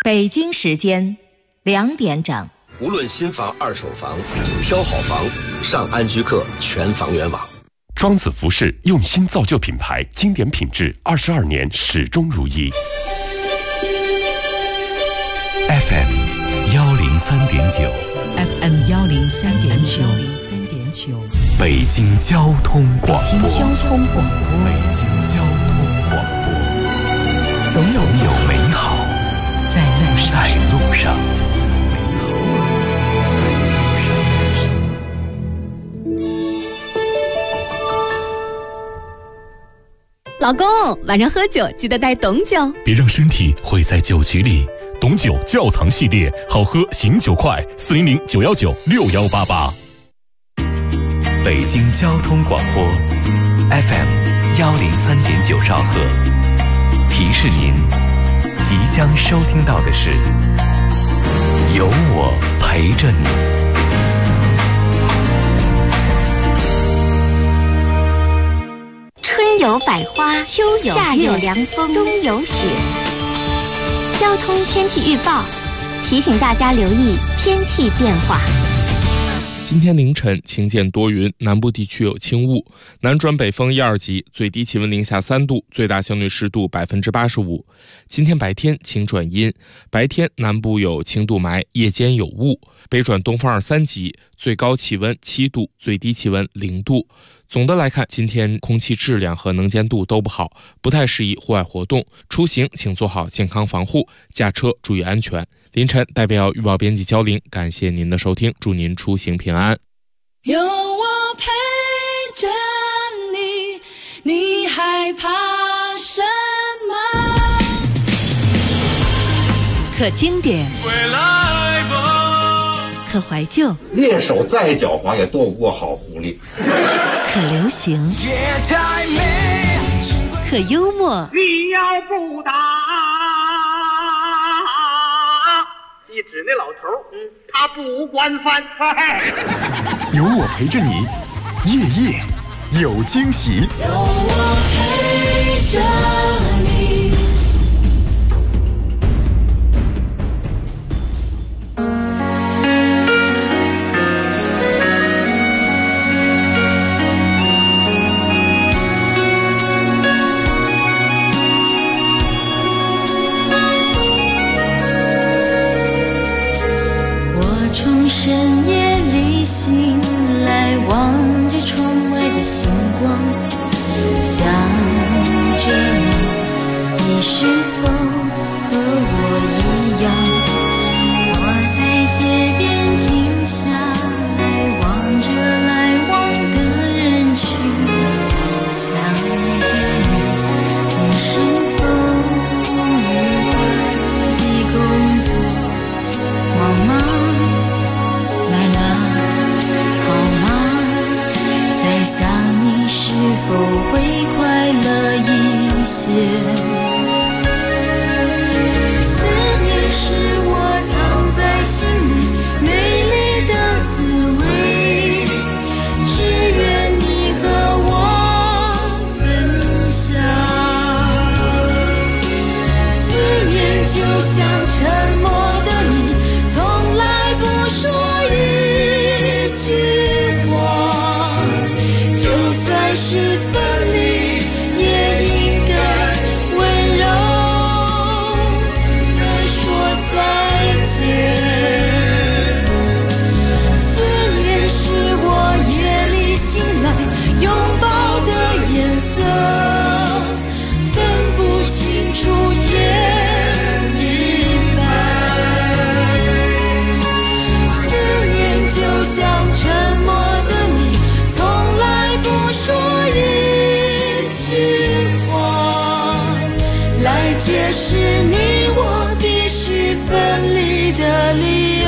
北京时间2点整。 无论新房、二手房，挑好房，上安居客全房源网。 庄子服饰用心造就品牌，经典品质，22年始终如一。 FM 103.9 FM 103.9 北京交通广播。 北京交通广播。 北京交通广播。总有美好在路上。 老公，晚上喝酒记得带董酒， 别让身体毁在酒局里。董酒窖藏系列，好喝醒酒快，400-919-6188。北京交通广播 FM 103.9兆赫，提示您，即将收听到的是有我陪着你。 春有百花，秋有夏有凉风，冬有雪。交通天气预报提醒大家留意天气变化。 今天凌晨晴间多云，南部地区有轻雾，南转北风1、2级，最低气温零下3度，最大相对湿度85%。今天白天晴转阴，白天南部有轻度霾，夜间有雾，北转东风2、3级，最高气温7度，最低气温0度。总的来看，今天空气质量和能见度都不好，不太适宜户外活动，出行请做好健康防护，驾车注意安全。凌晨代表预报编辑焦玲，感谢您的收听，祝您出行平安。 有我陪着你，你害怕什么？ 可经典，可怀旧， 猎手再狡猾也斗不过好狐狸。 可流行，可幽默。 你要不打，一指那老头，他不惯犯。 有我陪着你，夜夜有惊喜。 有我陪着你。从深夜里醒来，望着窗外的星光，想着你，你是否和我一样，我在街边停下来，望着来往的人群，想着你，你是否愉快的工作，忙吗？想你是否会快乐一些？思念是我藏在心里美丽的滋味，只愿你和我分享。思念就像沉默的你，从来不说一句话，就算是分离，也应该温柔地说再见。思念是我夜里醒来拥抱的颜色，分不清楚天与白。思念就像沉默的你，从来不说一句话，来解释你我必须分离的理由。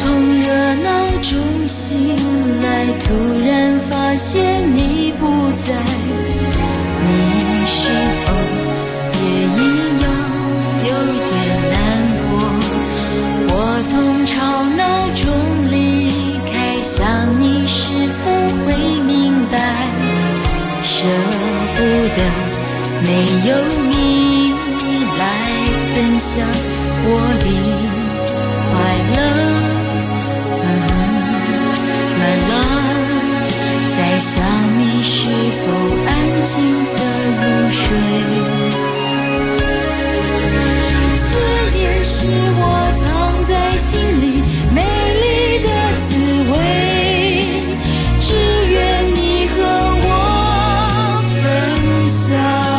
从热闹中醒来，突然发现你不在，你是否也一样有点难过？我从吵闹中离开，想你是否会明白，舍不得没有你来分享我的快乐。My love， 在想你是否安静地入睡。思念是我藏在心里美丽的滋味，只愿你和我分享。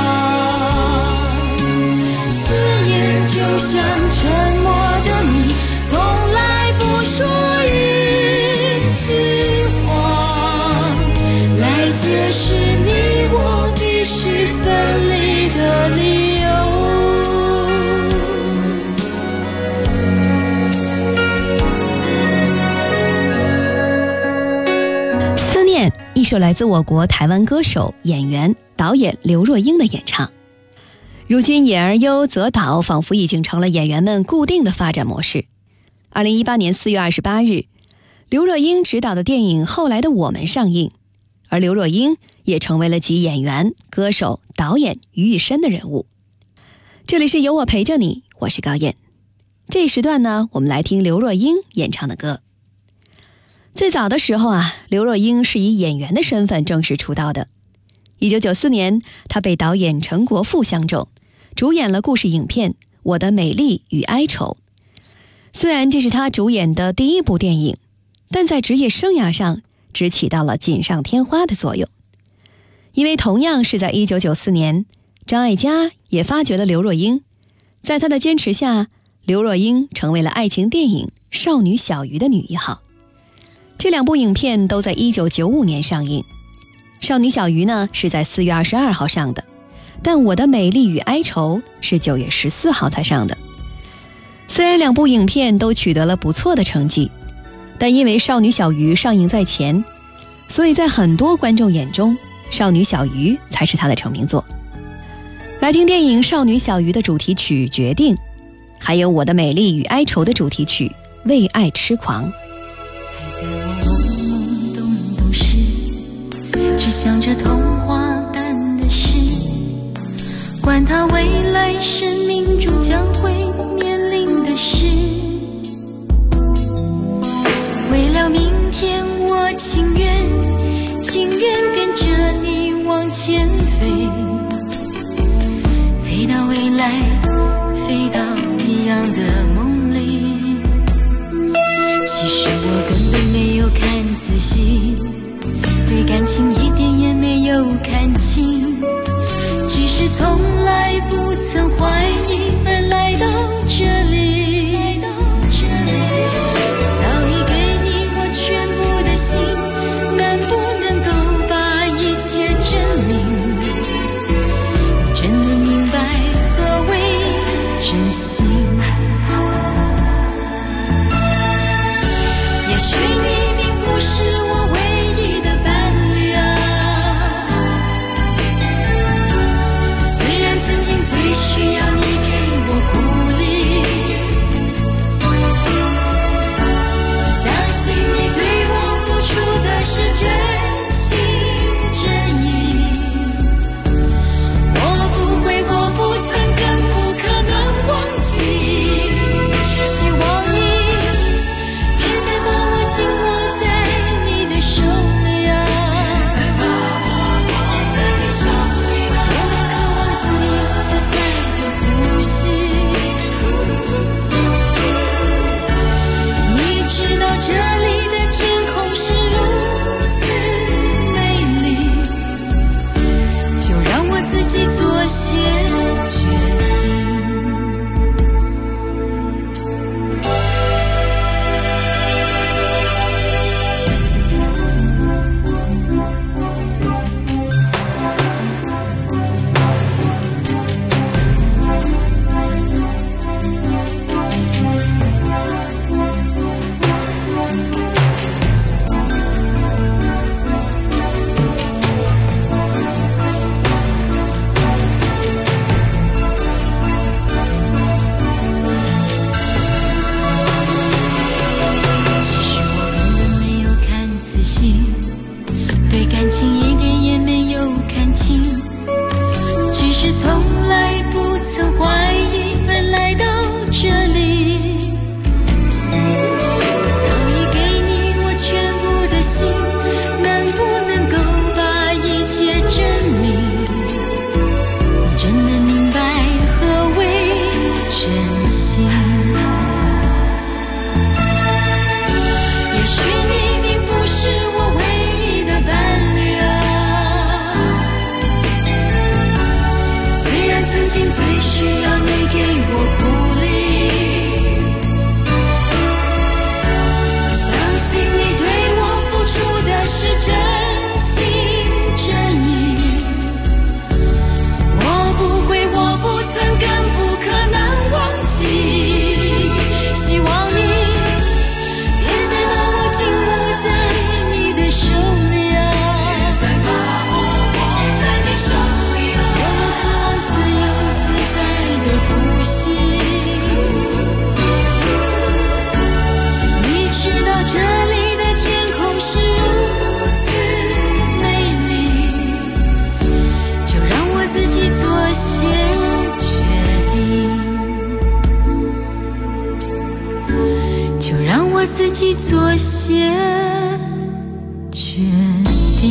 思念就像沉默的你，从来不说一句话来解释你我必须分离的理由。 思念，一首来自我国台湾歌手、演员、导演刘若英的演唱。如今演而优则导仿佛已经成了演员们固定的发展模式。2018年4月28日，刘若英执导的电影《后来的我们》上映，而刘若英也成为了集演员、歌手、导演于一身的人物。这里是有我陪着你，我是高燕。这一时段呢，我们来听刘若英演唱的歌。最早的时候啊，刘若英是以演员的身份正式出道的。1994年，她被导演陈国富相中，主演了故事影片《我的美丽与哀愁》。虽然这是她主演的第一部电影，但在职业生涯上只起到了锦上添花的作用。因为同样是在1994年，张艾嘉也发掘了刘若英，在她的坚持下，刘若英成为了爱情电影《少女小鱼》的女一号。这两部影片都在1995年上映。少女小鱼呢是在4月22号上的，但我的美丽与哀愁是9月14号才上的。虽然两部影片都取得了不错的成绩，但因为少女小鱼上映在前，所以在很多观众眼中，少女小鱼才是她的成名作。来听电影《少女小鱼》的主题曲《决定》，还有我的美丽与哀愁的主题曲《为爱痴狂》。 还在我懵懵懂懂时，只想着童话般的事，管它未来生命中将会面临的事。为了明天，我情愿跟着你往前飞，飞到未来，飞到一样的梦里。其实我根本没有看仔细，对感情一点也没有看清，只是从来不曾怀疑而来到这里。早已给你我全部的心，能不能够把一切证明？你真的明白何为真心？也许你并不是我唯一的伴侣啊，虽然曾经最需要你给我鼓励，相信你对我付出的是真心真意，我不曾更不可能忘记给我鼓励。相信你对我付出的是真心真意。我不会，我不曾，更不可能忘记。希望你别再把我紧握在你的手里啊，别再把我握在你手里啊，多么渴望自由自在的呼吸。你知道这里的天空是如此美丽，就让我自己做些决定，就让我自己做些决定。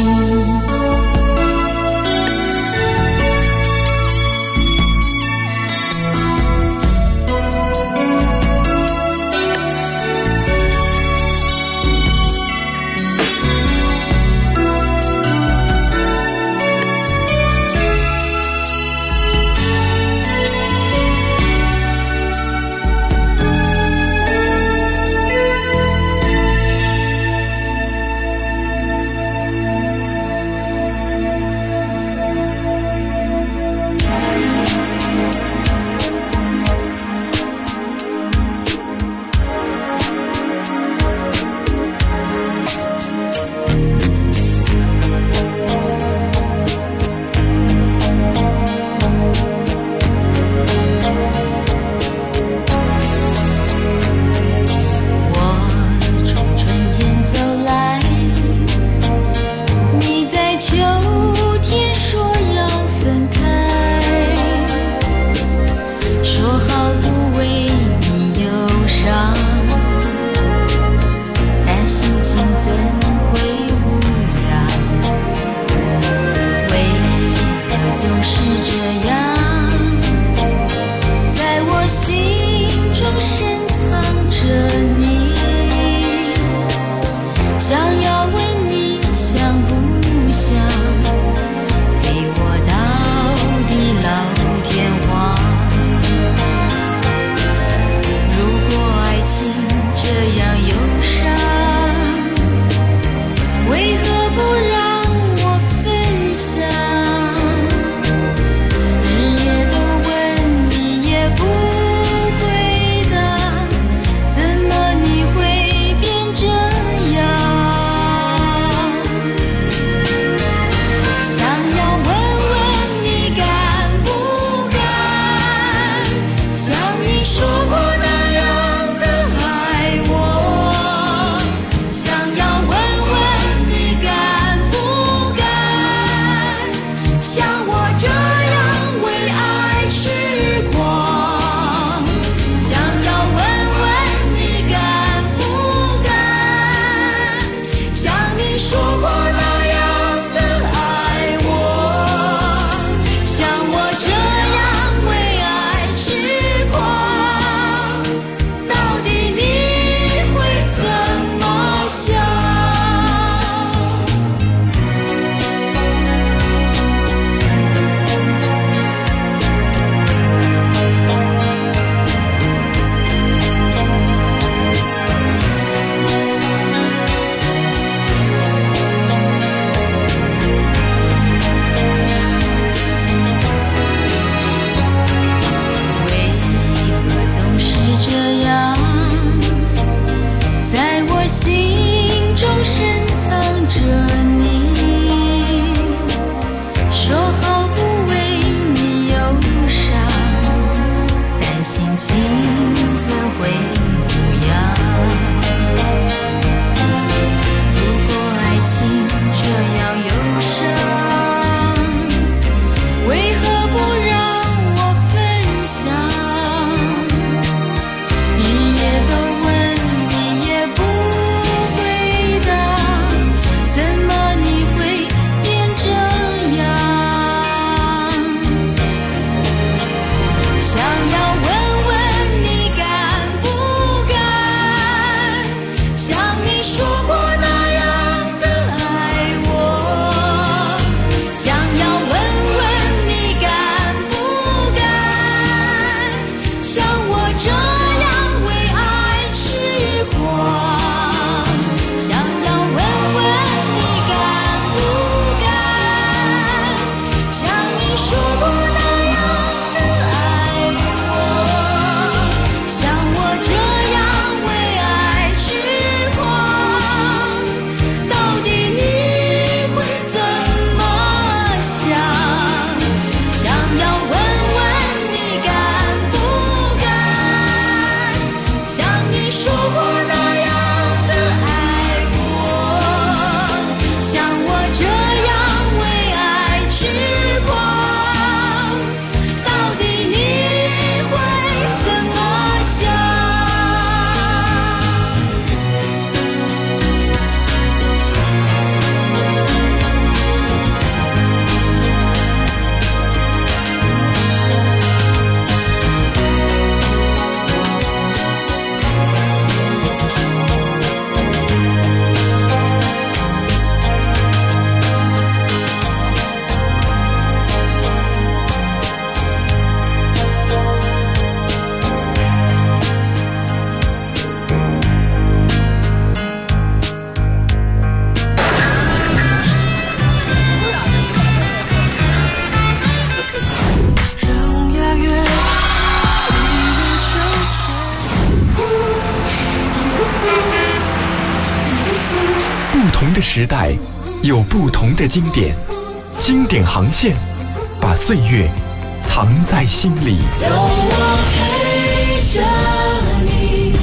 个时代有不同的经典，经典航线把岁月藏在心里。 有我陪着你。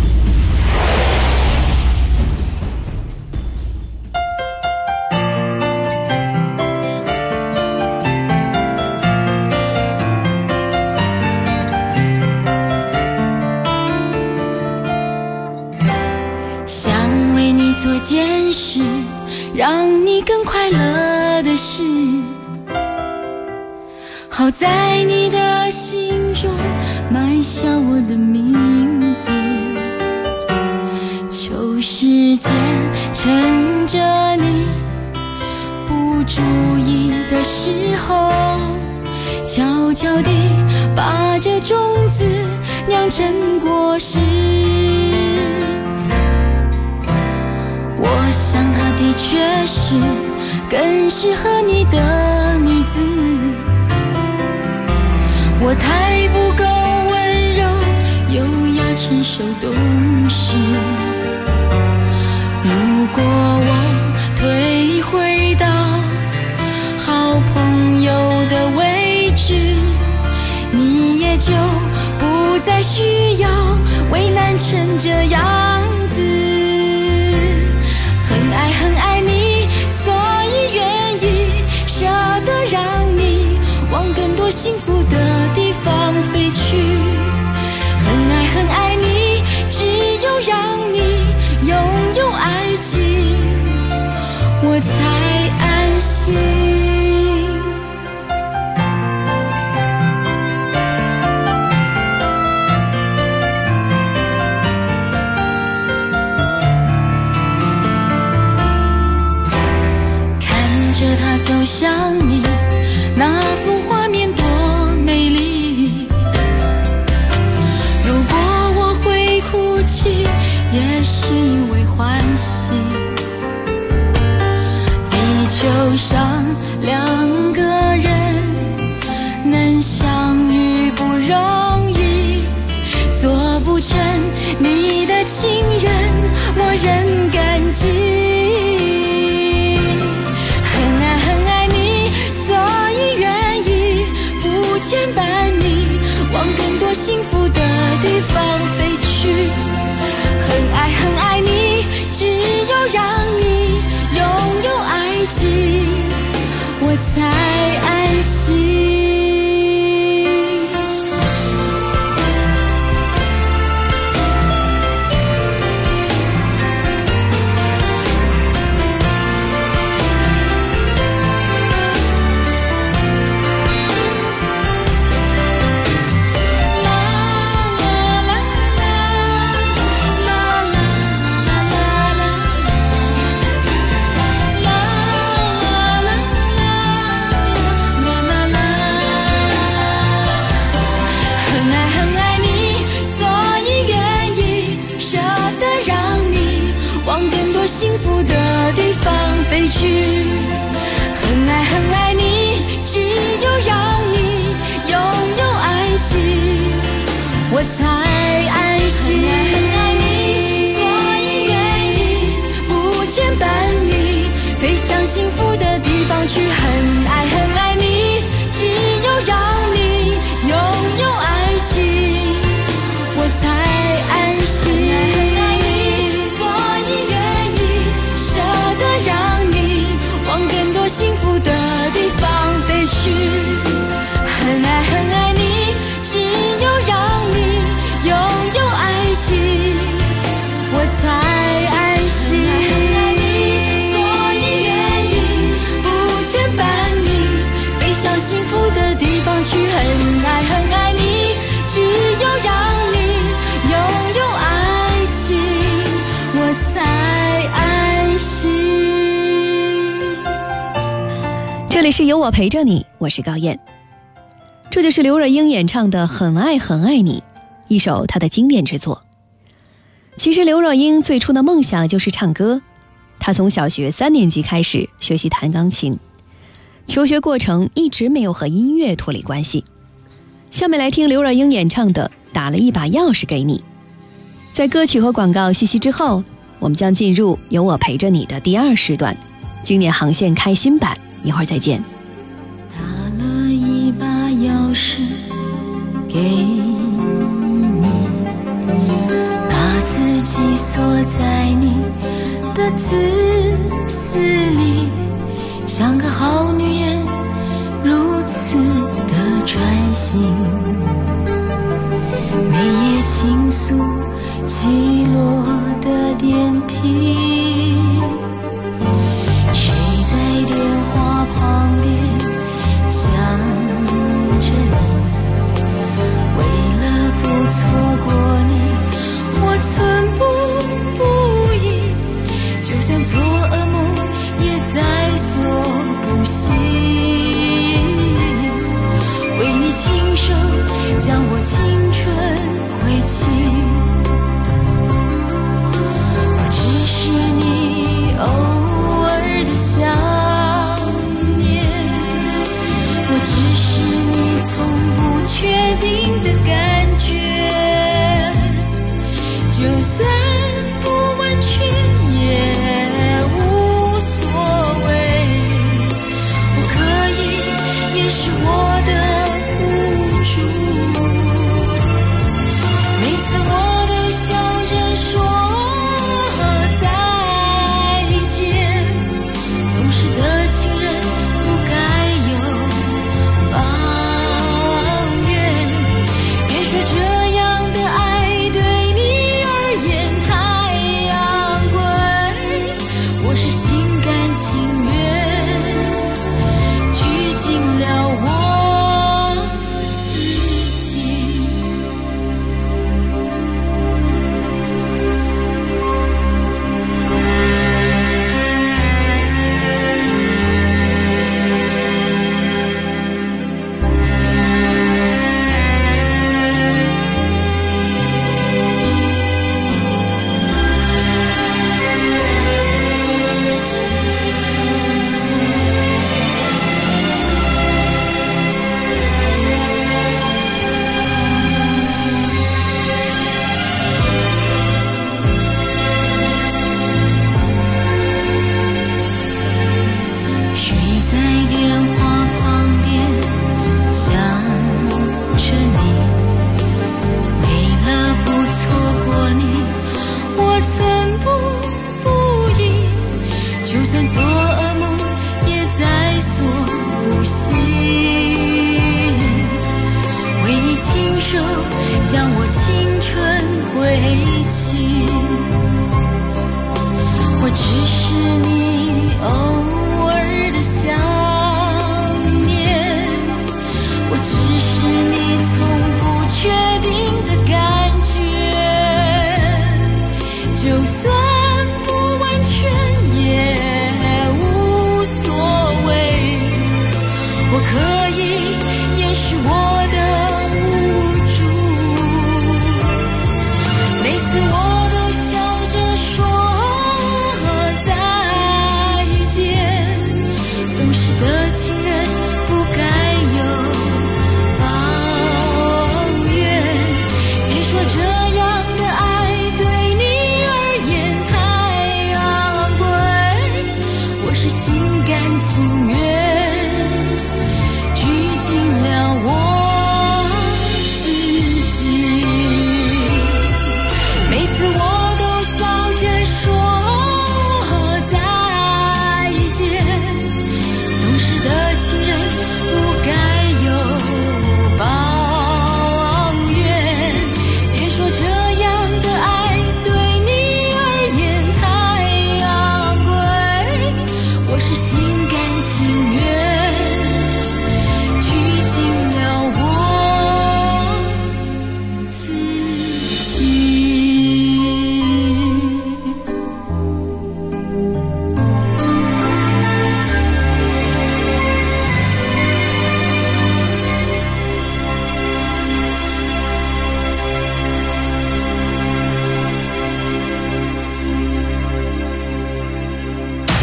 想为你做件事，让你更快乐的事，好在你的心中埋下我的名字。求时间趁着你不注意的时候，悄悄地把这种子酿成果实。我想她的确是更适合你的女子，我太不够温柔优雅成熟懂事。如果我退回到好朋友的位置，你也就不再需要为难成这样子。很爱你，所以愿意舍得让你往更多幸福的地方飞去。很爱你，只有让你拥有爱情，我才安心。他走向你，那幅画面多美丽。如果我会哭泣，也是因为欢喜。地球上两个人能相遇不容易，做不成你的情人，我仍感激。牵绊你往更多幸福的地方飞去。很爱你，只有让你拥有爱情，我才安心。幸福的地方飞去。很爱你，只有让你拥有爱情，我才安心。很爱你，所以愿意不牵绊你飞向幸福的地方去。很爱你，只有让你拥有爱情，我才安心。幸福的地方飞去。很爱你，只有让你拥有爱情，我才安心。所以愿意不牵绊你飞向幸福的地方去。很爱你，只有让你拥有爱情，我才安心。 这里是有我陪着你，我是高燕。这就是刘若英演唱的《很爱你》，一首她的经典之作。其实刘若英最初的梦想就是唱歌，她从小学3年级开始学习弹钢琴，求学过程一直没有和音乐脱离关系。下面来听刘若英演唱的《打了一把钥匙给你》。在歌曲和广告息息之后， 我们将进入有我陪着你的第2时段，经典航线开新版，一会儿再见。 打了一把钥匙给你，把自己锁在你的自私里，像个好女人如此的专心，每夜倾诉起落的电梯，谁在电话旁边想着你，为了不错过你，我寸步不移，就算做噩梦也在所不惜，为你亲手将我青春挥弃，我只是你偶尔的想念，我只是你从不确定的感觉，就算不完全也无所谓，我可以掩饰我的无助，每次我都笑着说再见，懂事的情人不该有抱怨，别说这样的爱对你而言太昂贵，我是心甘情愿拘谨了我自己。谁在电话旁边想着你，为了不错过你，我寸步不移，就算做噩梦也在所不惜，为你亲手将我青春挥弃，我只是你偶尔的想念，我只是你从不确定的感觉，就算不完全也无所谓，我可以掩饰我的无助，每次我都笑着说再见，懂事的情人不该有抱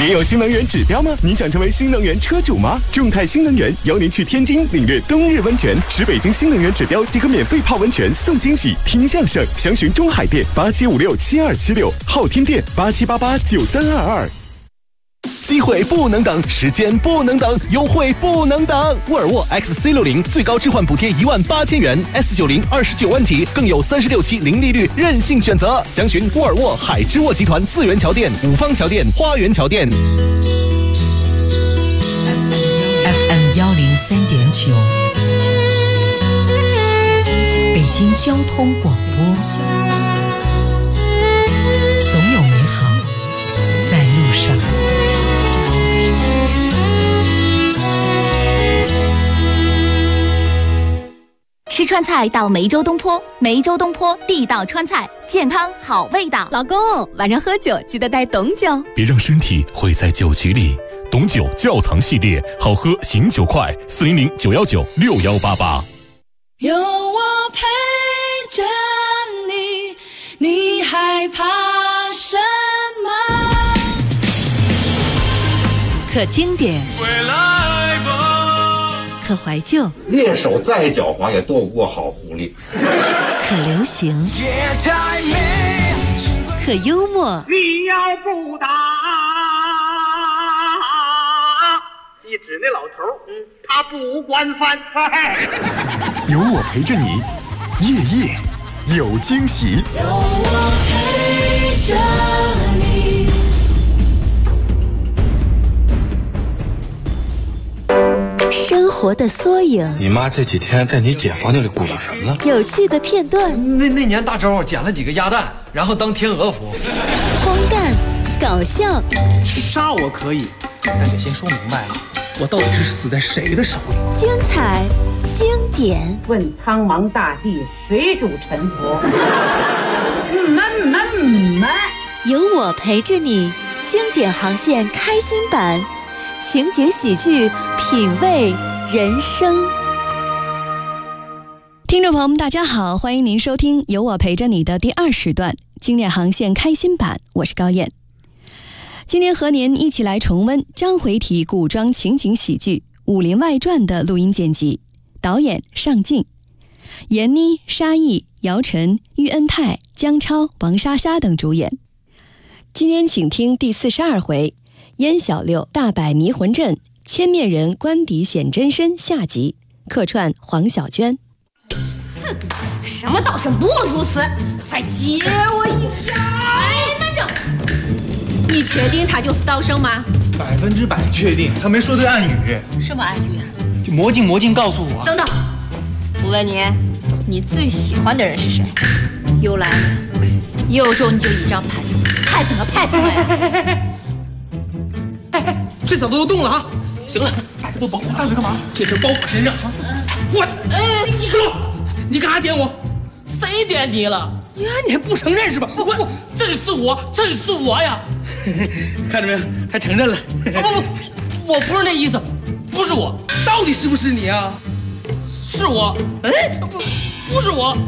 您有新能源指标吗？您想成为新能源车主吗？众泰新能源邀您去天津领略冬日温泉，持北京新能源指标即可免费泡温泉送惊喜，听相声。详询中海店87567276，昊天店87889322。机会不能等，时间不能等，优惠不能等。沃尔沃 XC60最高置换补贴18000元 ，S90 29万起，更有36期零利率任性选择。详询沃尔沃海之沃集团4元桥店、五方桥店、花园桥店。 FM 103.9，北京交通广播，总有美好在路上。 吃川菜到梅州东坡，梅州东坡地道川菜，健康好味道。 老公，晚上喝酒记得带董酒， 别让身体毁在酒局里。董酒窖藏系列，好喝醒酒快，400-919-6188。 有我陪着你，你害怕什么？ 可经典， 回来吧， 可怀旧， 猎手再狡猾也斗不过好狐狸。 可流行，可幽默。 你要不打，你指那老头他不惯犯。 有我陪着你，夜夜有惊喜。 有我陪着你。 生活的缩影， 你妈这几天在你姐房间里鼓捣什么呢？ 有趣的片段。 那年大周捡了几个鸭蛋，然后当天鹅服。 荒诞，搞笑。 杀我可以，但得先说明白了，我到底是死在谁的手里？ 精彩，经典。 问苍茫大地，谁主沉浮？ 有我陪着你，经典航线开心版。情景喜剧，品味人生。 听众朋友们，大家好，欢迎您收听有我陪着你的第2时段经典航线开心版，我是高燕。今天和您一起来重温章回体古装情景喜剧《武林外传》的录音剪辑，导演尚敬，闫妮、沙溢、姚晨、喻恩泰、姜超、王莎莎等主演。今天请听第42回燕小六大摆迷魂阵，千面人官邸显真身下集，客串黄小娟。 哼，什么道生不如死，再接我一票！哎，慢着，你确定他就是道生吗 ？100%确定，他没说对暗语。 什么暗语？ 就魔镜告诉我。 等等，我问你，你最喜欢的人是谁？又来了，有种你就一掌拍死我，拍死我呀！ 这小子都动了啊！行了，大家都保护大嘴干嘛？这事包我身上啊！我，你说，你干啥点我？ 谁点你了？ 呀，你还不承认是吧？ 真是我呀！ 看着没有，他承认了。 不，我不是那意思，不是我。 到底是不是你啊？ 是我。不是我。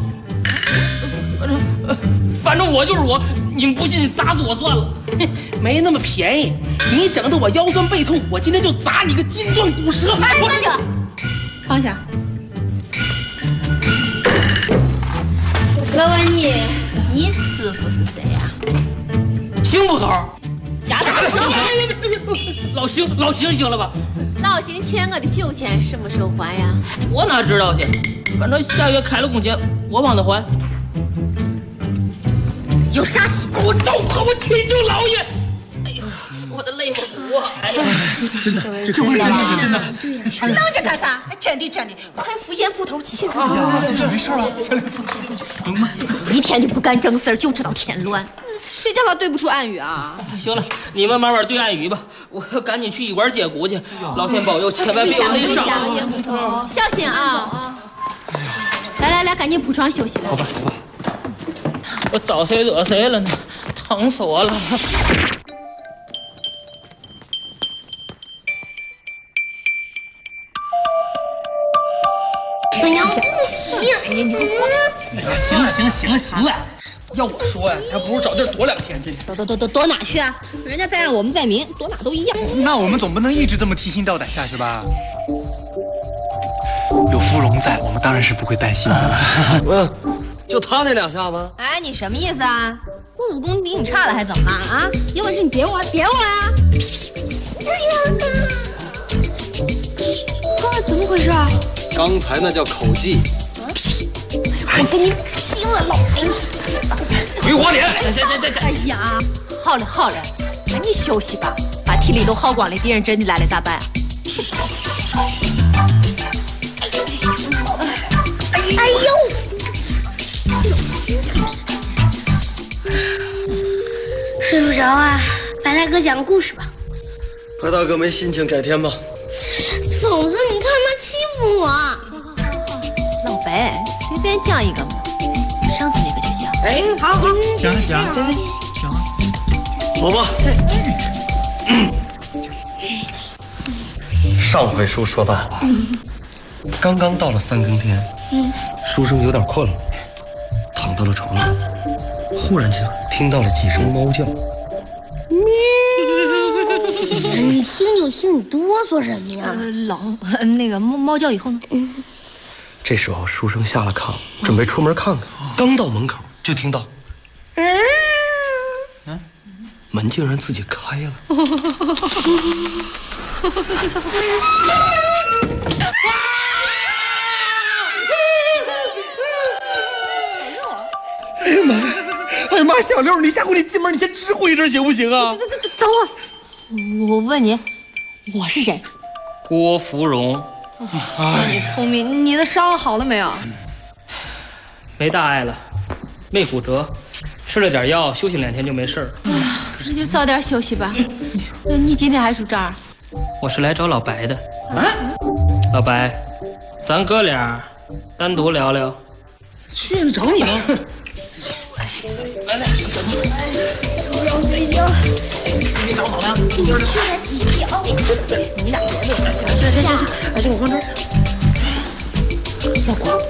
反正我就是我，你们不信砸死我算了。 没那么便宜，你整得我腰酸背痛，我今天就砸你个筋断骨折。 哎，慢着，放下。我问你，你师傅是谁呀？ 邢捕头。 假的什么？ 老邢行了吧？ 老邢欠我的酒钱什么时候还呀？ 我哪知道去，反正下月开了工钱，我帮他还。 有杀气！ 我都和我请求老爷！哎呦，我的泪我不过。哎呀， 真的，这不是真的。 愣着干啥？真的，快扶严捕头起来！ 这没事啊，等慢。 一天就不干正事，就知道添乱。谁叫他对不出暗语啊？ 行了，你们慢慢对暗语吧，我赶紧去医馆接骨去。老天保佑，千万别有内伤。 小心啊！来，赶紧铺床休息了。 好吧。 我招谁惹谁了呢？疼死我了！ 哎呀，不行！ 行了， 要我说呀，还不如找地儿躲2天去呢。 躲哪去啊？人家在暗，我们在明，躲哪都一样。 那我们总不能一直这么提心吊胆下去吧？有芙蓉在，我们当然是不会担心的。 就他那2下子。 哎，你什么意思啊？我武功比你差了还怎么了啊？有本事你点我啊！刚才怎么回事啊？ 刚才那叫口技。 我跟你拼了，老真是！ 葵花脸！ 行！哎呀，好了，赶紧休息吧，把体力都耗光了，敌人真的来了咋办？哎呦！ 睡不着啊，白大哥讲个故事吧。 白大哥没心情，改天吧。 嫂子，你干嘛欺负我？ 老白，随便讲一个嘛，上次那个就行。 哎，好，讲， 走吧。上回书说到，刚刚到了3更天，书生有点困了，躺到了床上，忽然间听到了几声猫叫。 你听就听，你哆嗦什么呀？ 那个猫叫以后呢？ 这时候书生下了炕，准备出门看看，刚到门口就听到，门竟然自己开了。 哎呀妈！小六，你下回你进门你先知会一声行不行啊？ 等会儿，我问你，我是谁？ 郭芙蓉。 你聪明，你的伤好了没有？ 没大碍了，没骨折，吃了点药，休息2天就没事了。 那就早点休息吧。你今天还住这儿？ 我是来找老白的。老白，咱哥俩单独聊聊。 去了找你了。来，你找好了，居然欺骗你俩别乐。行，哎，我放这儿。 小光，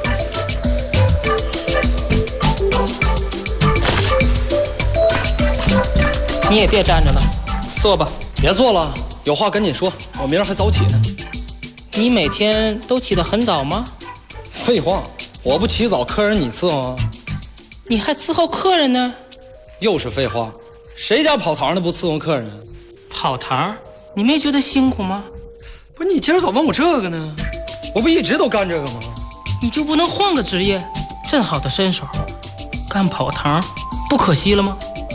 你也别站着了，坐吧。 别坐了，有话赶紧说，我明儿还早起呢。 你每天都起得很早吗？ 废话，我不起早，客人你伺候啊。 你还伺候客人呢？ 又是废话，谁家跑堂的不伺候客人？ 跑堂？你没觉得辛苦吗？ 不是，你今儿咋问我这个呢？我不一直都干这个吗？ 你就不能换个职业？这好的身手，干跑堂不可惜了吗？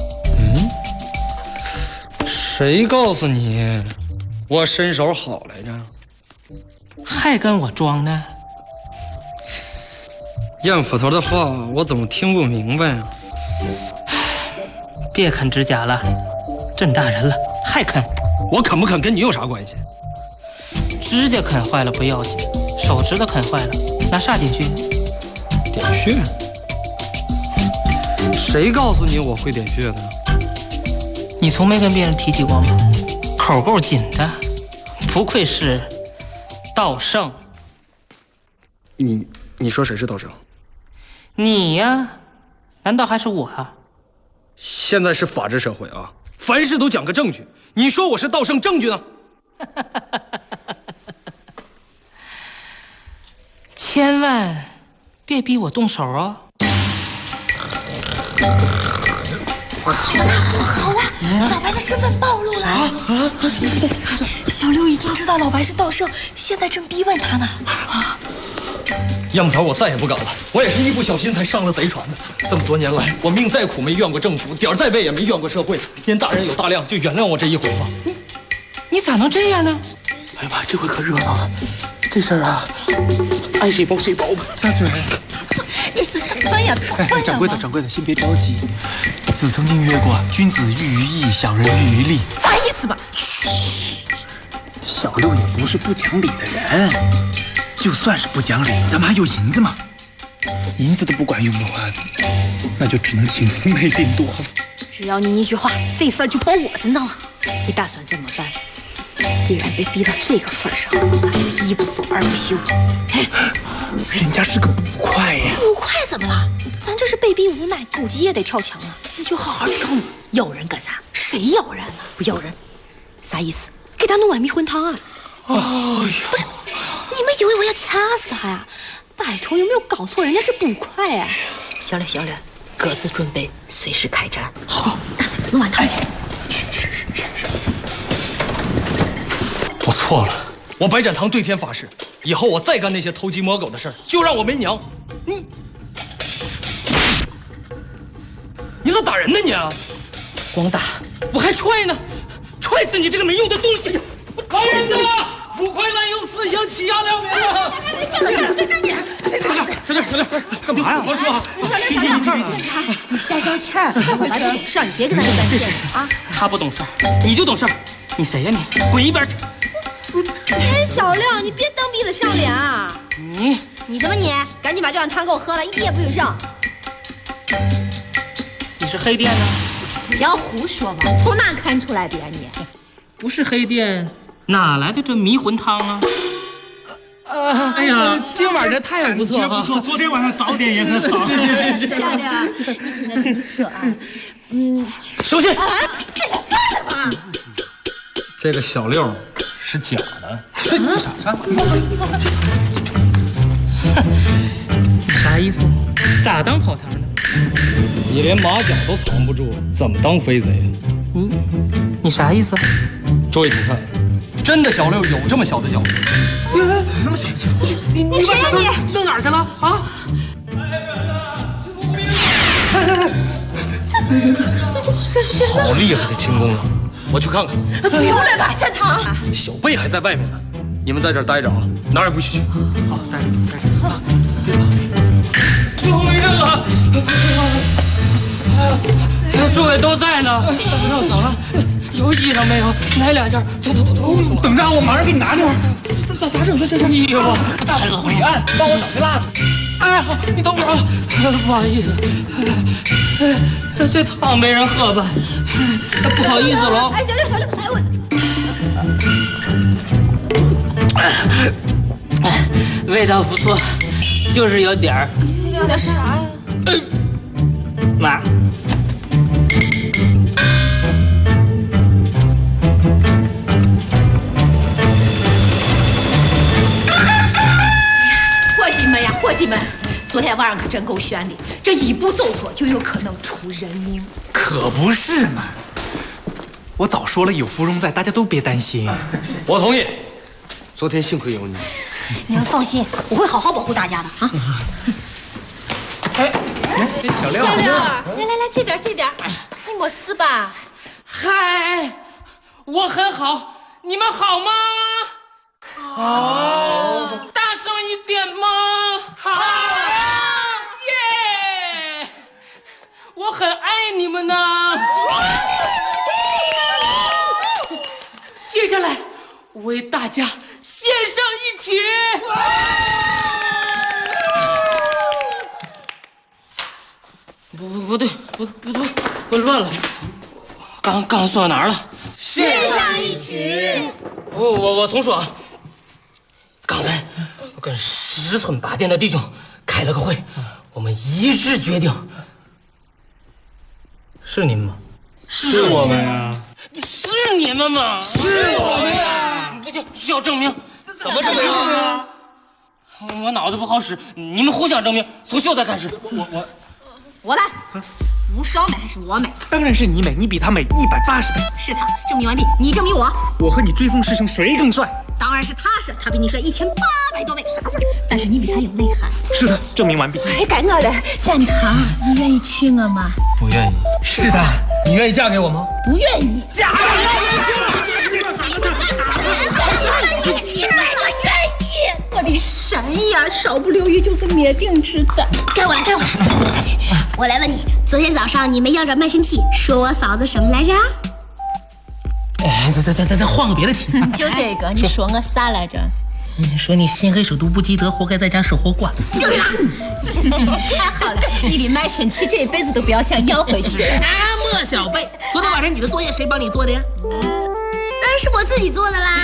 谁告诉你我身手好来着？ 还跟我装呢？ 燕斧头的话我怎么听不明白啊？ 别啃指甲了，这么大人了还啃？ 我啃不啃跟你有啥关系？ 指甲啃坏了不要紧，手指头啃坏了拿啥点穴？ 点穴？谁告诉你我会点穴的？ 你从没跟别人提起过吗？口够紧的，不愧是道圣。 你说谁是道圣？ 你呀，难道还是我啊？ 现在是法治社会啊，凡事都讲个证据。你说我是道圣，证据呢？ 千万别逼我动手啊！ 好了，老白的身份暴露了。小六已经知道老白是道圣，现在正逼问他呢。 燕木头，我再也不敢了。我也是一不小心才上了贼船的。这么多年来，我命再苦没怨过政府，点儿再背也没怨过社会。您大人有大量，就原谅我这一回吧。 你咋能这样呢？ 哎呀妈，这回可热闹了。这事儿啊，爱谁包谁包吧。 这是怎么办呀？ 哎，掌柜的，先别着急。子曾经曰过，君子喻于义，小人喻于利。 啥意思吧？ 小六也不是不讲理的人，就算是不讲理，咱们还有银子嘛。银子都不管用的话，那就只能请福美定夺。 只要你一句话，这事儿就包我身上了。 你打算怎么办？ 既然被逼到这个份上，那就一不做二不休。 人家是个捕快呀！ 捕快怎么了？咱这是被逼无无奈，狗急也得跳墙啊！你就好好跳嘛。咬人干啥？谁咬人了？不咬人，啥意思？给他弄碗迷魂汤啊！ 哎呀， 不是，你们以为我要掐死他呀？拜托，有没有搞错？人家是捕快啊！小磊，各自准备，随时开战。好，大嘴弄碗汤去。 去。 我错了，我白展堂对天发誓，以后我再干那些偷鸡摸狗的事儿，就让我没娘。你咋打人呢你啊？ 光打，我还踹呢，踹死你这个没用的东西！ 王人子，捕快滥用私刑，欺压良民！ 小亮， 小亮，干嘛呀？ 我说， 你消消气儿，我来懂事儿，你别跟他争见识啊！ 他不懂事儿，你就懂事儿。你谁呀你？滚一边去！ 哎，小亮，你别蹬鼻子上脸啊！ 你什么你？赶紧把这碗汤给我喝了，一滴也不许剩。 你是黑店的？ 不要胡说吧！从哪看出来的呀你？ 不是黑店，哪来的这迷魂汤啊？ 哎呀，今晚这太阳不错哈！ 不错，昨天晚上早点也很好。 是。小亮，你听他这么说啊， 收去。 这个嘛。 这个小六是假的。 啥意思？咋当跑堂的？ 你连马甲都藏不住，怎么当飞贼？ 你啥意思？ 诸位请看，真的小六有这么小的脚？ 那么小的脚， 你谁呀你？ 弄哪儿去了啊？ 这好厉害的轻功啊！我去看看。 不用了吧，展堂。 小贝还在外面呢，你们在这儿待着啊，哪儿也不许去。 好，待着。救命啊！诸位都在呢。 走了。 有衣裳没有？来两件。走， 等着，我马上给你拿着。咋整的这是？ 哎呦， 大火不离岸，帮我找些蜡烛。哎，好，你等会儿啊。 不好意思，这汤没人喝吧？不好意思了。 哎，小六，哎我。 味道不错，就是有点儿。 有点啥呀？ 妈。 伙计们，昨天晚上可真够悬的，这一步走错就有可能出人命。 可不是嘛！我早说了，有芙蓉在，大家都别担心。 我同意。昨天幸亏有你。 你们放心，我会好好保护大家的啊！ 哎，小六， 来，这边，你没事吧？ 嗨，我很好，你们好吗？ 好， 大声一点吗？ 好， 耶！我很爱你们呢。接下来，我为大家献上一曲。不对，我乱了。刚说到哪儿了？ 献上一曲。 我重说啊。刚才我跟10村8店的弟兄开了个会，我们一致决定，是你们吗？ 是我们呀。 是你们吗？ 是我们呀。 不行，需要证明。 怎么证明啊？ 我脑子不好使，你们互相证明，从秀才开始。 我来。吴少美还是我美？ 当然是你美，你比她美180倍。 是他，证明完毕。你证明我。 我和你追风师兄谁更帅？ 当然是他帅，他比你帅1800多倍。但是你比他有内涵。 是的，证明完毕。 哎，该我了，展堂，你愿意娶我吗？ 不愿意。 是的， 你愿意嫁给我吗？ 不愿意。 嫁给我的神呀，稍不留意就是灭顶之灾。 该我了。我来问你，昨天早上你们要着卖身契，说我嫂子什么来着？ 哎，咱换个别的题。 就这个，你说我啥来着？ 说你心黑手毒不积德，活该在家守活寡。 就是他。 太好了，你的卖身契这一辈子都不要想要回去。 莫小贝，昨天晚上你的作业谁帮你做的呀？ 当然是我自己做的啦。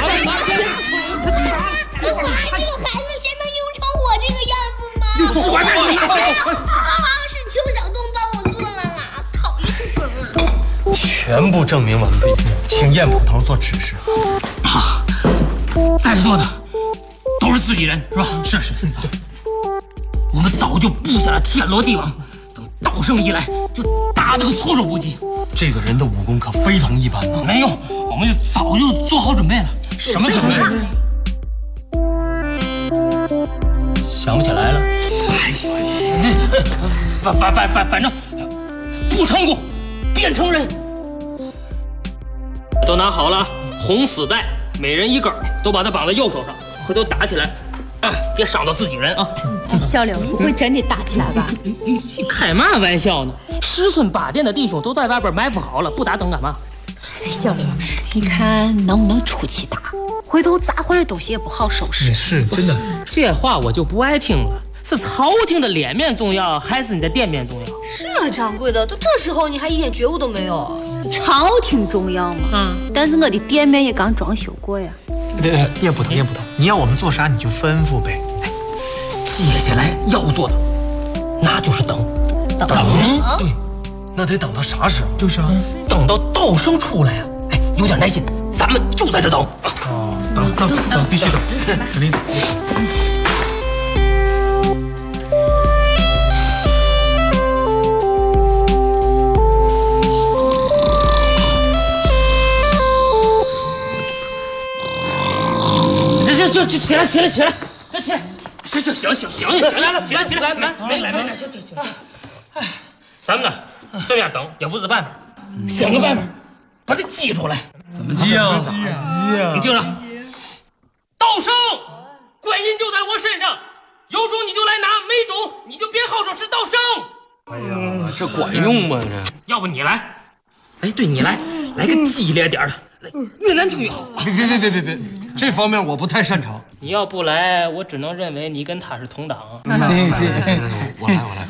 我这个孩子，谁能用成我这个样子吗？ 我是邱小全部证明完毕，请燕捕头做指示。 啊，在座的都是自己人，是吧？ 是。 我们早就布下了天罗地网，等道圣一来，就打得个措手不及。 这个人的武功可非同一般呐！ 没有，我们早就做好准备了。 什么准备？ 想不起来了。反正不成功，变成人。都拿好了，红丝带，每人一根，都把它绑在右手上，回头打起来，别伤到自己人啊！ 小刘，不会真的打起来吧？ 开嘛玩笑呢？10村8店的弟兄都在外边埋伏好了，不打等干嘛？ 小刘，你看能不能出去打？回头砸坏了东西也不好收拾。 是真的。 这话我就不爱听了。是朝廷的脸面重要，还是你的店面重要？ 是啊，掌柜的，都这时候你还一点觉悟都没有。朝廷重要嘛，但是我的店面也刚装修过呀。 燕捕头，你要我们做啥你就吩咐呗。 接下来要做的，那就是等。 对，那得等到啥时候？ 就是啊， 等到道圣出来啊！哎，有点耐心，咱们就在这等。 等，必须等，肯定等。 就起来，起来，行，来，行。咱们呢，这样等也不是办法，想个办法把他激出来。 怎么激啊？ 你听着，道圣，官印就在我身上，有种你就来拿，没种你就别号称是道圣。 哎呀，这管用吗？这要不你来？哎，对你来个激烈点的，越难听越好。 别，这方面我不太擅长。 你要不来，我只能认为你跟他是同党。 我来。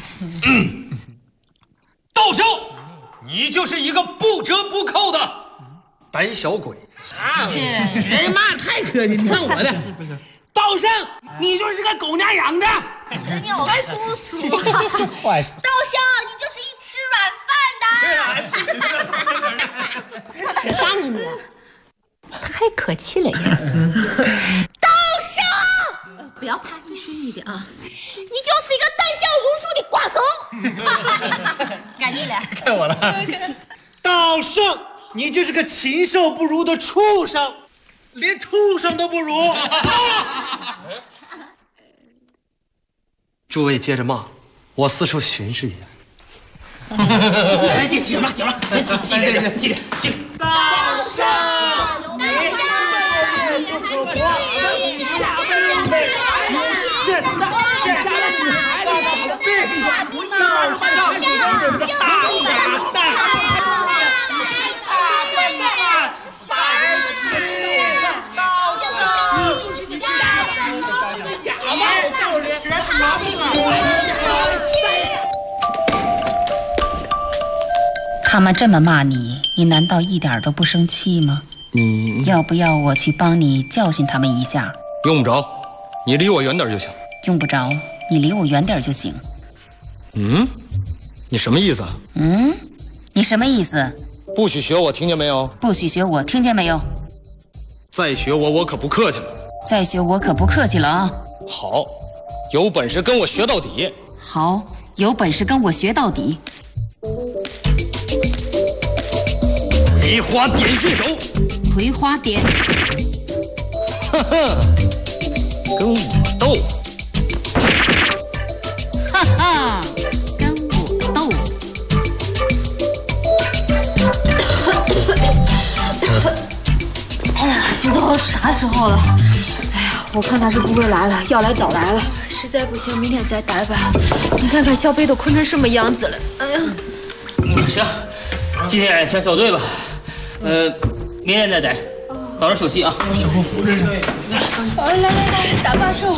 道圣，你就是一个不折不扣的胆小鬼。 人妈太客气，你看我的。道圣， 你就是个狗娘养的。 你好粗俗。道圣，你就是一吃软饭的。 说啥呢你？太客气了呀！ 道圣，不要怕，你顺利点啊！你就是一个胆小如鼠的瓜怂。该你了， 该我了。 道圣，你就是个禽兽不如的畜生，连畜生都不如。 诸位接着骂，我四处巡视一下。 来，行了，激烈。 道圣。 他们这么骂你，你难道一点都不生气吗？要不要我去帮你教训他们一下？ 用不着，你离我远点就行。 用不着，你离我远点就行。 你什么意思？ 你什么意思？ 不许学我，听见没有？ 不许学我，听见没有？ 再学我可不客气了。 再学我可不客气了啊！ 好，有本事跟我学到底。 好，有本事跟我学到底。 葵花点穴手。 葵花点。 跟我斗。 跟我斗。 哎呀，这都啥时候了？哎呀，我看他是不会来了，要来早来了。实在不行，明天再待吧。你看看小贝都困成什么样子了。哎呀， 行，今天先收队吧。明天再待，早点休息啊。小红扶着。 来，搭把手。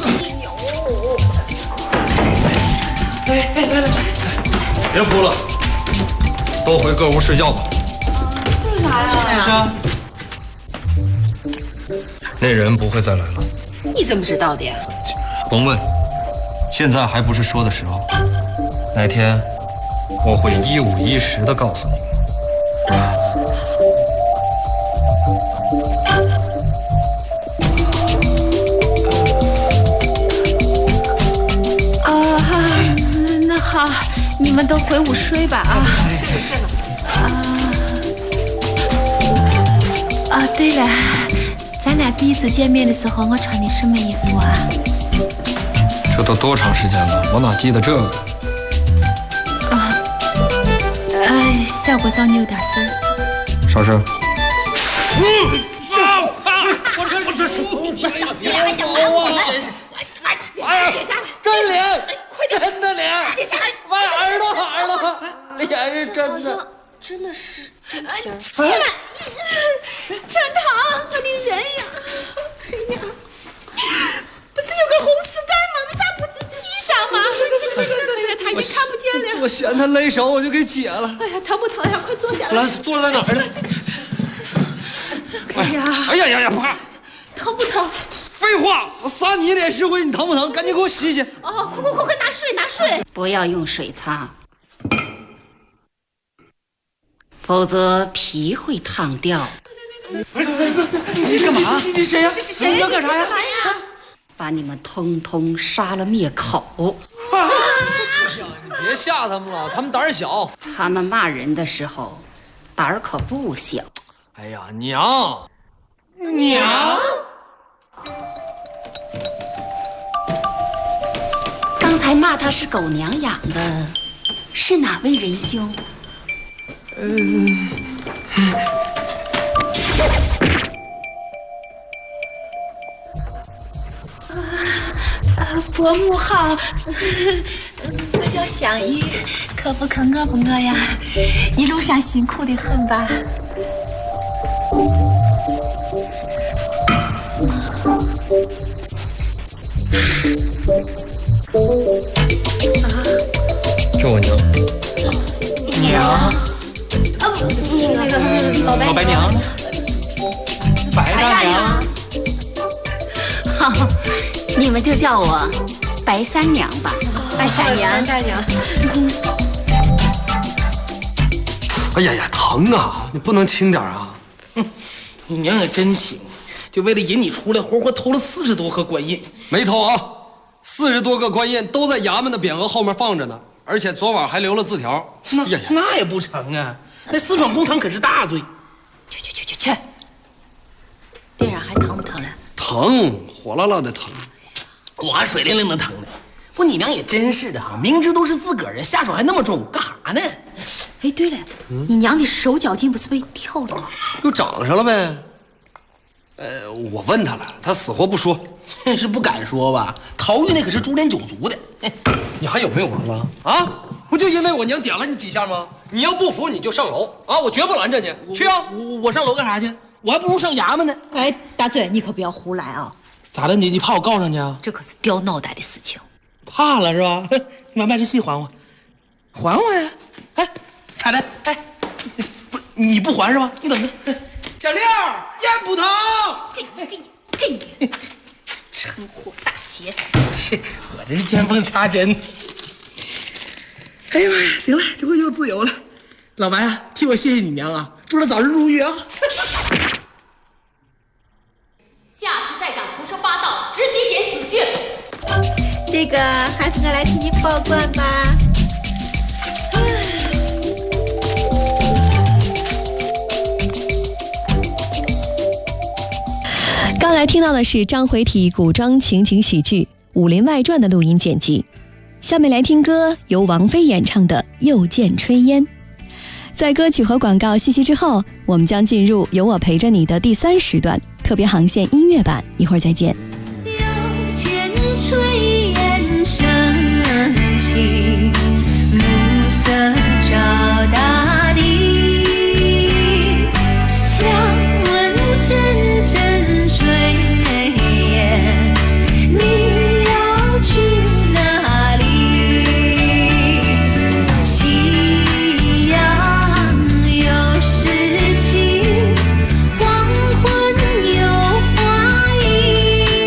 来， 别哭了，都回各屋睡觉吧。 为啥呀？ 是啊。 那人不会再来了。 你怎么知道的呀？ 甭问，现在还不是说的时候。哪天我会一五一十的告诉你。 你们都回屋睡吧啊。对了，咱俩第一次见面的时候，我穿的什么衣服啊？ 这都多长时间了，我哪记得这个？ 小郭找你有点事儿。 啥事儿？ 你小气还想瞒我们？来，解下来。 真脸，真的脸。 解下来。 耳朵，脸是真的。 真的是真心儿。 起来，陈棠，我的人呀！哎呀，不是有个红丝带吗？为啥不系上吗？哎呀，他已经看不见了。 我嫌他勒手，我就给解了。 哎呀，疼不疼呀？快坐下来。 来，坐在哪儿呢？ 哎呀， 怕。 疼不疼？ 废话，我撒你脸是灰，你疼不疼？赶紧给我洗洗。 哦，快，拿水。 不要用水擦，否则皮会烫掉。 你干嘛？你谁呀？你要干啥呀？ 把你们通通杀了灭口。 你别吓他们了，他们胆儿小。 他们骂人的时候，胆儿可不小。 哎呀，娘！ 刚才骂他是狗娘养的，是哪位仁兄？ 伯母好，我叫香玉，可不可饿不饿呀？一路上辛苦的很吧？ 这我娘。 那个老白娘， 白大娘。好，你们就叫我白三娘吧。 白三娘。 哎呀，疼啊！你不能轻点啊！ 你娘也真行，就为了引你出来，活活偷了40多颗官印。 没偷啊，40多个官印都在衙门的匾额后面放着呢，而且昨晚还留了字条。 那也不成啊！那私闯公堂可是大罪。 去，地上还疼不疼了？ 疼，火辣辣的疼。 我还水灵灵的疼呢。不，你娘也真是的哈，明知都是自个儿人，下手还那么重，干啥呢？ 哎，对了，你娘的手脚筋不是被挑了吗？ 又长上了呗。我问他了，他死活不说， 是不敢说吧？陶玉那可是株连九族的。 你还有没有完了啊？不就因为我娘点了你几下吗？你要不服你就上楼啊！我绝不拦着你。去啊！ 我上楼干啥去？我还不如上衙门呢。 哎，大嘴，你可不要胡来啊！ 咋的？你怕我告上去啊？ 这可是掉脑袋的事情。 怕了是吧？你把卖这戏还我，还我呀！哎，咋的？哎，不，你不还是吧？你等着。小六，燕捕头， 给你，趁火打劫。 是我这是见缝插针。哎呀妈呀，行了，这回又自由了。老白啊，替我谢谢你娘啊，祝她早日入狱啊。 下次再敢胡说八道，直接点死穴。 这个还是我来替你保管吧。 刚才听到的是章回体古装情景喜剧《武林外传》的录音剪辑。下面来听歌，由王菲演唱的《又见炊烟》。在歌曲和广告信息之后，我们将进入有我陪着你的第3时段特别航线音乐版，一会儿再见。 又见炊烟升起，暮色照大地，想问阵阵炊烟，你要去哪里？夕阳又失情，黄昏又花影。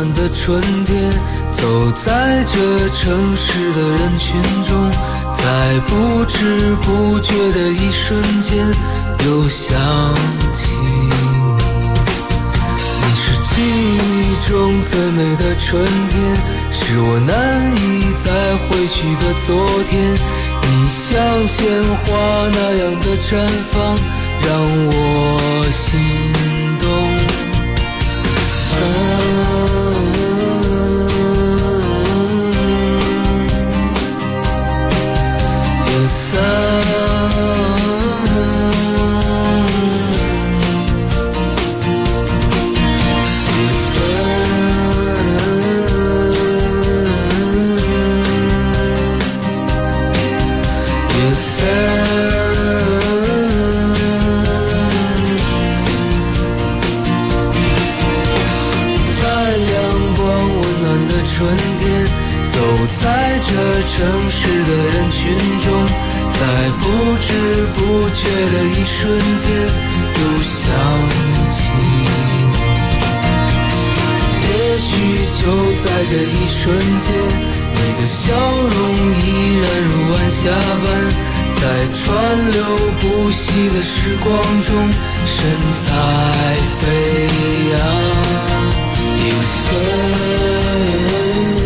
暖的春天，走在这城市的人群中，在不知不觉的一瞬间又想起你。你是记忆中最美的春天，是我难以再回去的昨天。你像鲜花那样的绽放，让我心动。在这城市的人群中，在不知不觉的一瞬间又想起你。也许就在这一瞬间，你的笑容依然如晚霞般，在川流不息的时光中神采飞扬。一飞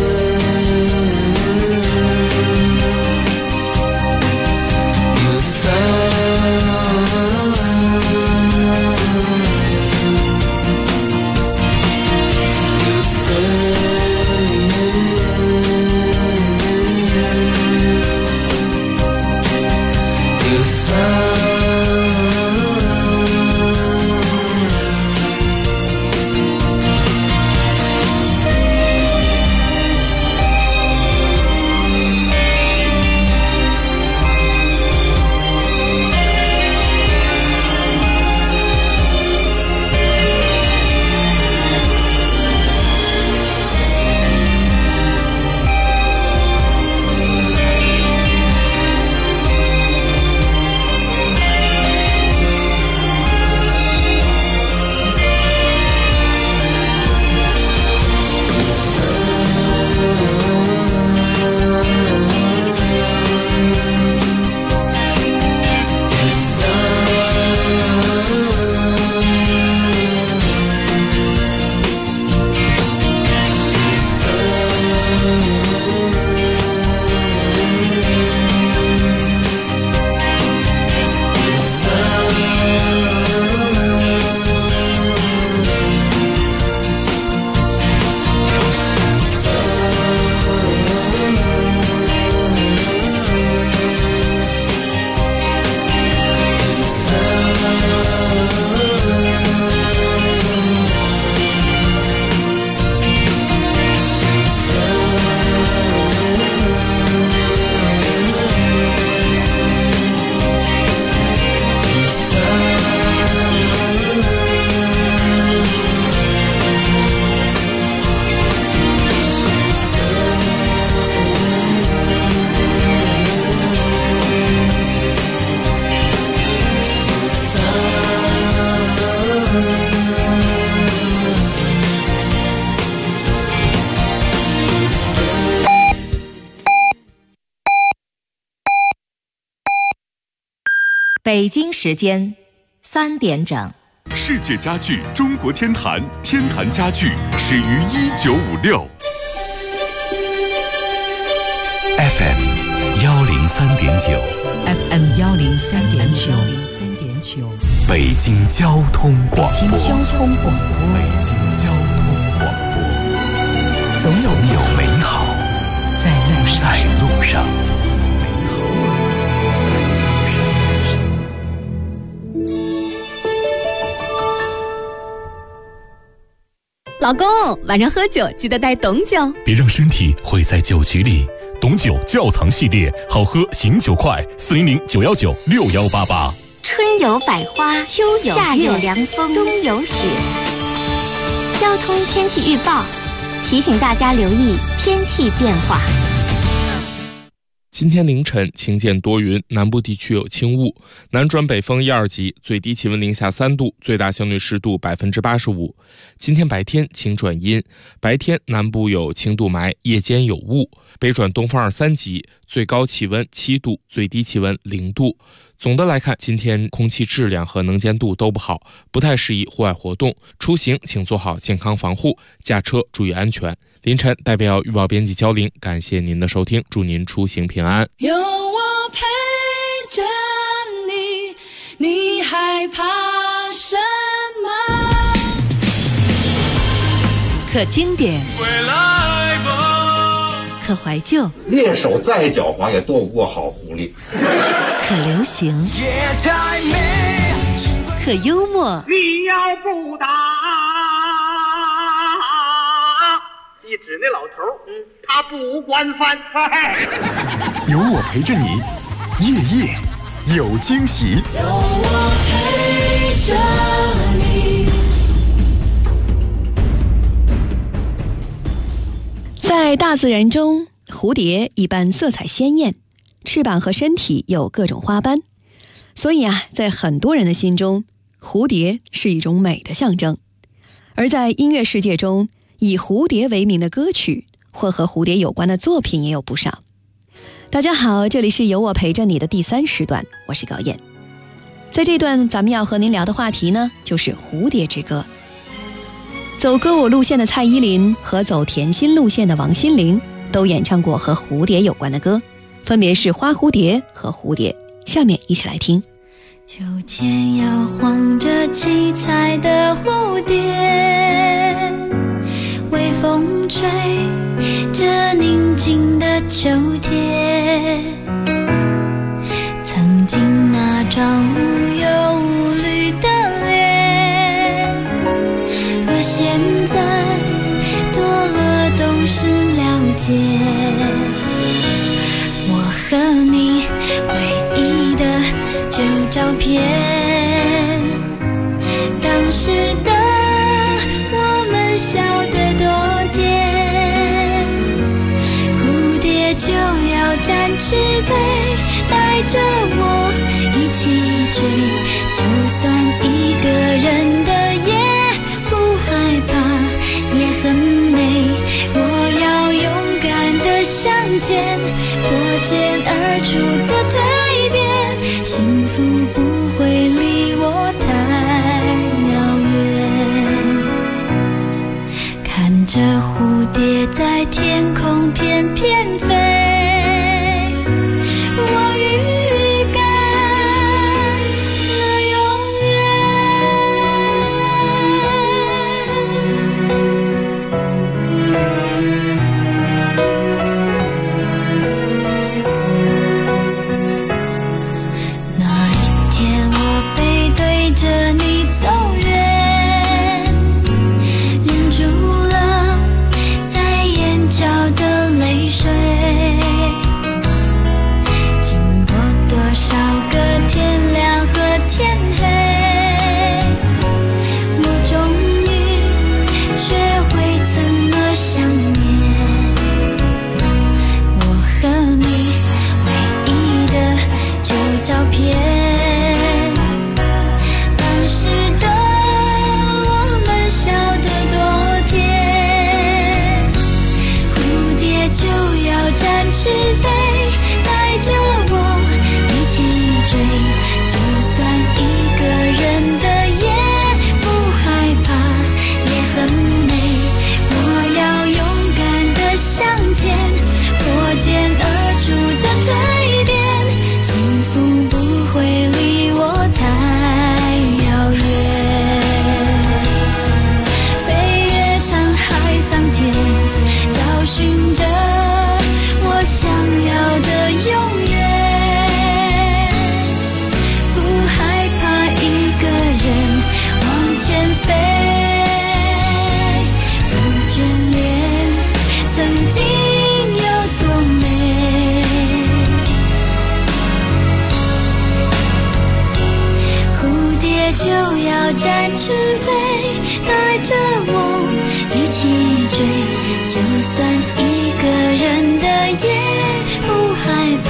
北京时间3点整。 世界家具中国天坛，天坛家具始于1956。FM 103.9 FM 103.9， 北京交通广播。 北京交通广播，总有美好在路上。 老公，晚上喝酒记得带董酒， 别让身体毁在酒局里。董酒窖藏系列，好喝醒酒快，400-919-6188。 春有百花，秋有夏有凉风，冬有雪。交通天气预报提醒大家留意天气变化。 今天凌晨晴见多云，南部地区有轻雾，南转北风1、2级，最低气温零下3度，最大相对湿度85%。今天白天晴转阴，白天南部有轻度霾，夜间有雾，北转东风2、3级，最高气温7度，最低气温0度。总的来看，今天空气质量和能见度都不好，不太适宜户外活动，出行请做好健康防护，驾车注意安全。凌晨代表预报编辑焦玲，感谢您的收听，祝您出行平安。 有我陪着你，你害怕什么？ 可经典，可怀旧， 猎手再狡猾也斗不过好狐狸。 可流行，可幽默。 你要不打，一指那老头，他不惯犯。 有我陪着你，夜夜有惊喜。 有我陪着你。 在大自然中，蝴蝶一般色彩鲜艳，翅膀和身体有各种花斑，所以在很多人的心中，蝴蝶是一种美的象征。而在音乐世界中，以蝴蝶为名的歌曲或和蝴蝶有关的作品也有不少。大家好，这里是有我陪着你的第3时段，我是高燕。在这段咱们要和您聊的话题呢，就是蝴蝶之歌。走歌舞路线的蔡依林和走甜心路线的王心凌都演唱过和蝴蝶有关的歌，分别是花蝴蝶和蝴蝶。下面一起来听。 秋千摇晃着七彩的蝴蝶，微风吹着宁静的秋天，曾经那张无忧无虑的脸，而现在多了懂事了解。我和你唯一的旧照片，当时的我们笑得多甜，蝴蝶就要展翅飞，带着我一起追，就算一个人的夜不害怕，也很美。我要勇敢地向前，破茧而出的蜕变，幸福不会离我太遥远。看着蝴蝶在天空翩翩飞，我预感了永那一天我背对着你走远，忍住了在眼角的泪水，经过多少个天亮和天黑，我终于学会怎么想念。我和你唯一的旧照片，当时的我们笑得多甜，蝴蝶就要展翅飞，带着我一起追，就算一个人的夜不害怕，也很美。我要勇敢地向前，破茧而出的蜕变，幸福不会离我太遥远。飞越沧海桑田，找寻着我想要的永远，不害怕一个人往前飞，不眷恋曾经有多美。蝴蝶就要展翅飞，带着我一起追，就算一个人的夜不害怕，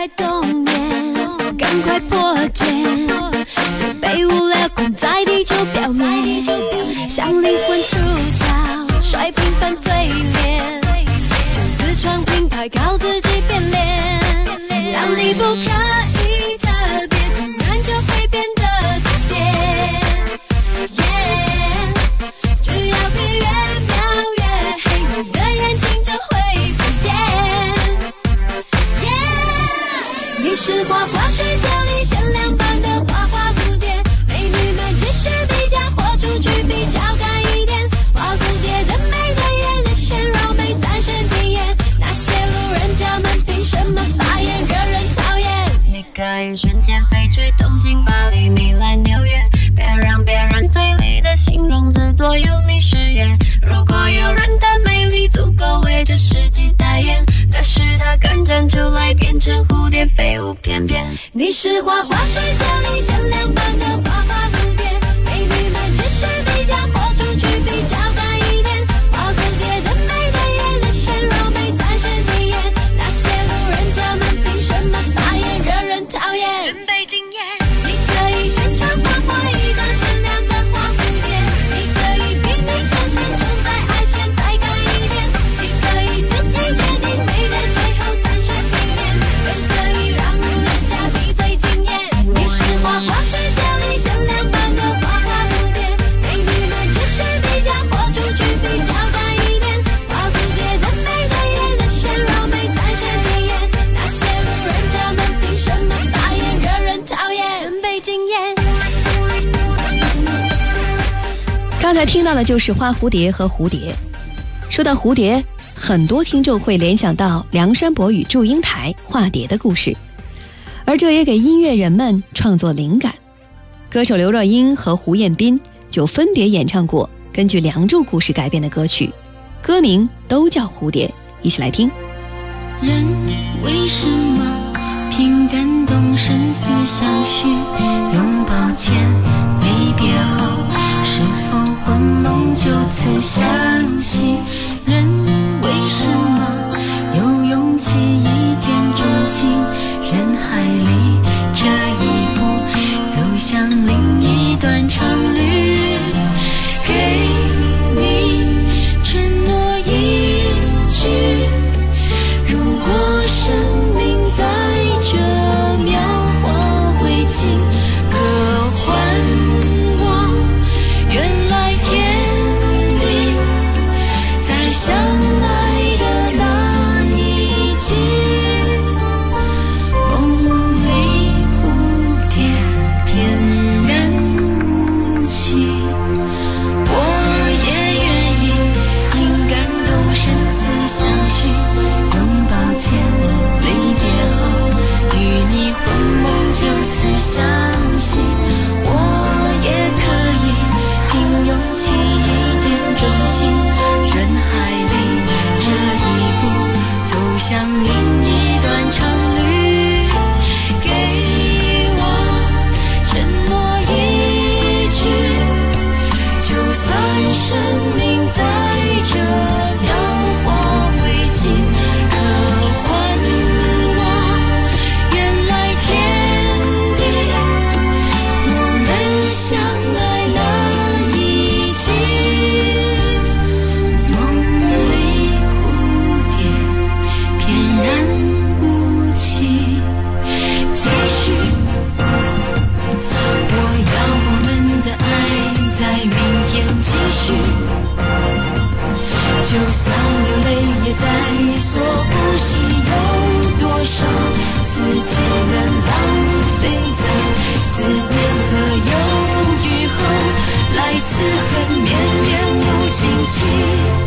太动眼，赶快破茧，别被无聊困在地球表面，像灵魂出窍，甩平凡嘴脸，将自创品牌靠自己变脸，让你不可以特别，突然就会变得特别。只要别越描越黑，你的眼睛就会变点。你是花花世界里限量版的花花蝴蝶，美女们只是比较豁出去，比较敢一点。花蝴蝶的美的眼，人鲜肉美三生体验，那些路人甲们凭什么发言惹人讨厌？你可以瞬间飞去东京、巴黎、米兰、纽约，别让别人嘴里的形容词左右你视野。如果有人的美丽足够为这世纪代言，那是他敢站出来变成蝴蝶飞舞翩翩。你是花花世界里限量版的花花蝴蝶，美女们只是比较豁出去，比较敢一点。花蝴蝶的美的眼，人鲜肉美三生体验，那些路人甲们凭什么发言惹人讨厌？准备惊艳，你可以现场画画一个限量的花蝴蝶，你可以比你想象中再爱现再敢一点，你可以自己决定美的最后三生体验，更可以让路人甲比最惊艳。你是花花世界里限量版的花花蝴蝶，美女们只是比较豁出去，比较敢一点。花蝴蝶的美的眼，人鲜肉美三生体验，那些路人甲们凭什么发言惹人讨厌？准备惊艳。 刚才听到的就是花蝴蝶和蝴蝶。说到蝴蝶，很多听众会联想到梁山伯与祝英台化蝶的故事，而这也给音乐人们创作灵感。歌手刘若英和胡彦斌就分别演唱过根据梁祝故事改编的歌曲，歌名都叫蝴蝶。一起来听。 人为什么偏感动生死相许？拥抱前离别后，是否魂梦就此相惜？人为什么有勇气一见钟情？人海里这一步，走向另一段长旅。给你承诺一句，如果生命在这秒化灰烬，可还我原来天地，在相爱的那一季，梦里蝴蝶翩然无期。我也愿意因感动生死相许，拥抱前离别后，与你魂梦就此相惜。我也可以凭勇气一见钟情，人海里这一步，走向另一段长旅。给我承诺一句，就算生命在这秒化灰烬，可还我原来天地，我们相爱那一季，梦里蝴蝶翩然无期。继续，我要我们的爱在明天继续，就算流泪也在所不惜。有多少四季能浪费在思念和犹豫后，来自恨绵绵无尽期。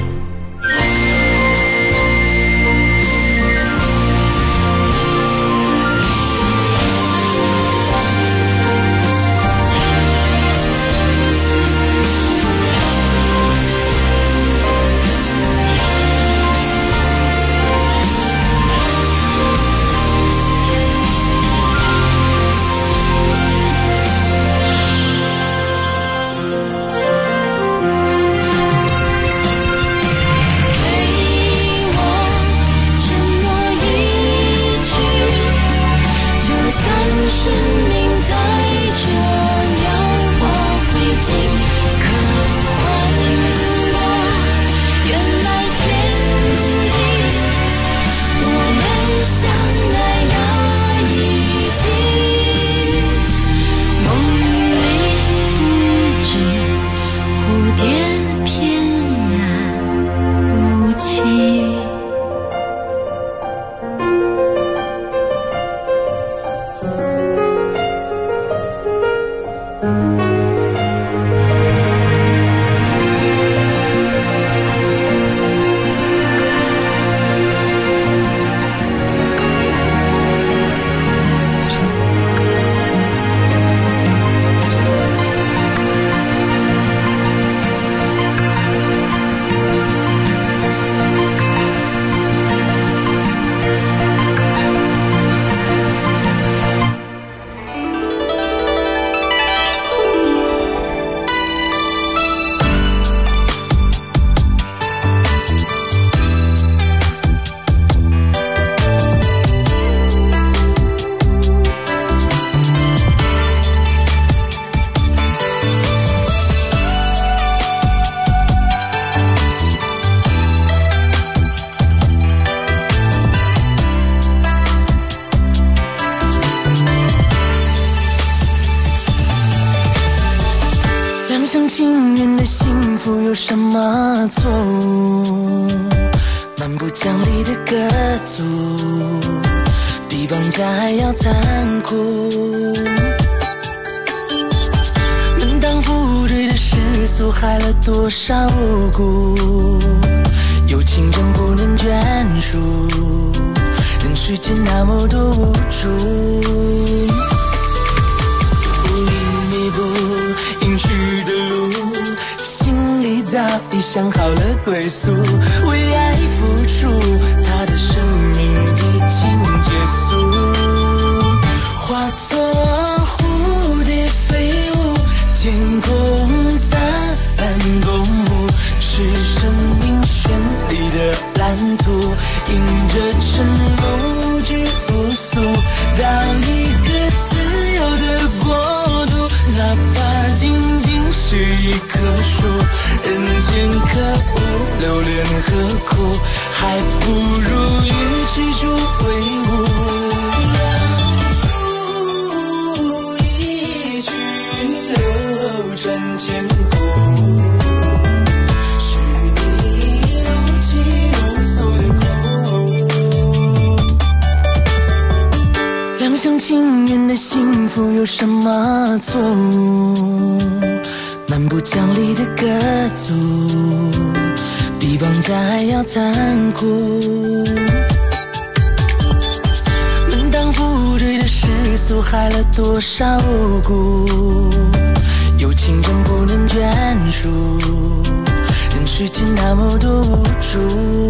情愿的幸福有什么错？蛮不讲理的歌族，比绑架还要残酷。门当户对的世俗，害了多少无辜？有情人不能眷属，人世间那么多无助。不因你不应去的路，心里早已想好了归宿。为爱付出，他的生命已经结束。化作蝴蝶飞舞，天空杂乱公墓，是生命绚丽的蓝图，迎着晨露去无数，到一个自由的国度。哪怕仅仅是一棵树，人间可恶，留恋何苦？还不如与之助为伍。让树一去流转千古，是你如泣如诉的苦。两厢情愿的幸福有什么错？蛮不讲理的歌族，比绑架还要残酷。门当户对的世俗，害了多少无辜？有情人不能眷属，人世间那么多无助。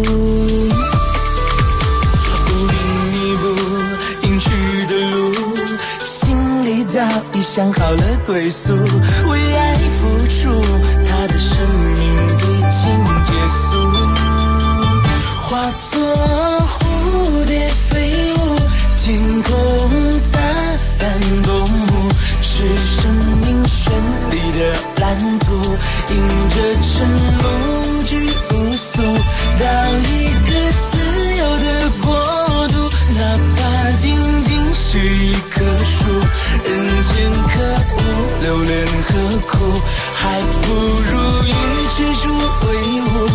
不因你不应去的路，心里早已想好了归宿。为爱付出，他的生命已经结束。化作蝴蝶飞舞，天空杂乱公墓，是生命绚丽的蓝图，迎着晨露去无数，到一个自由的国度。哪怕仅仅是一棵树，人间可恶，留恋何苦？还不如与之助为伍。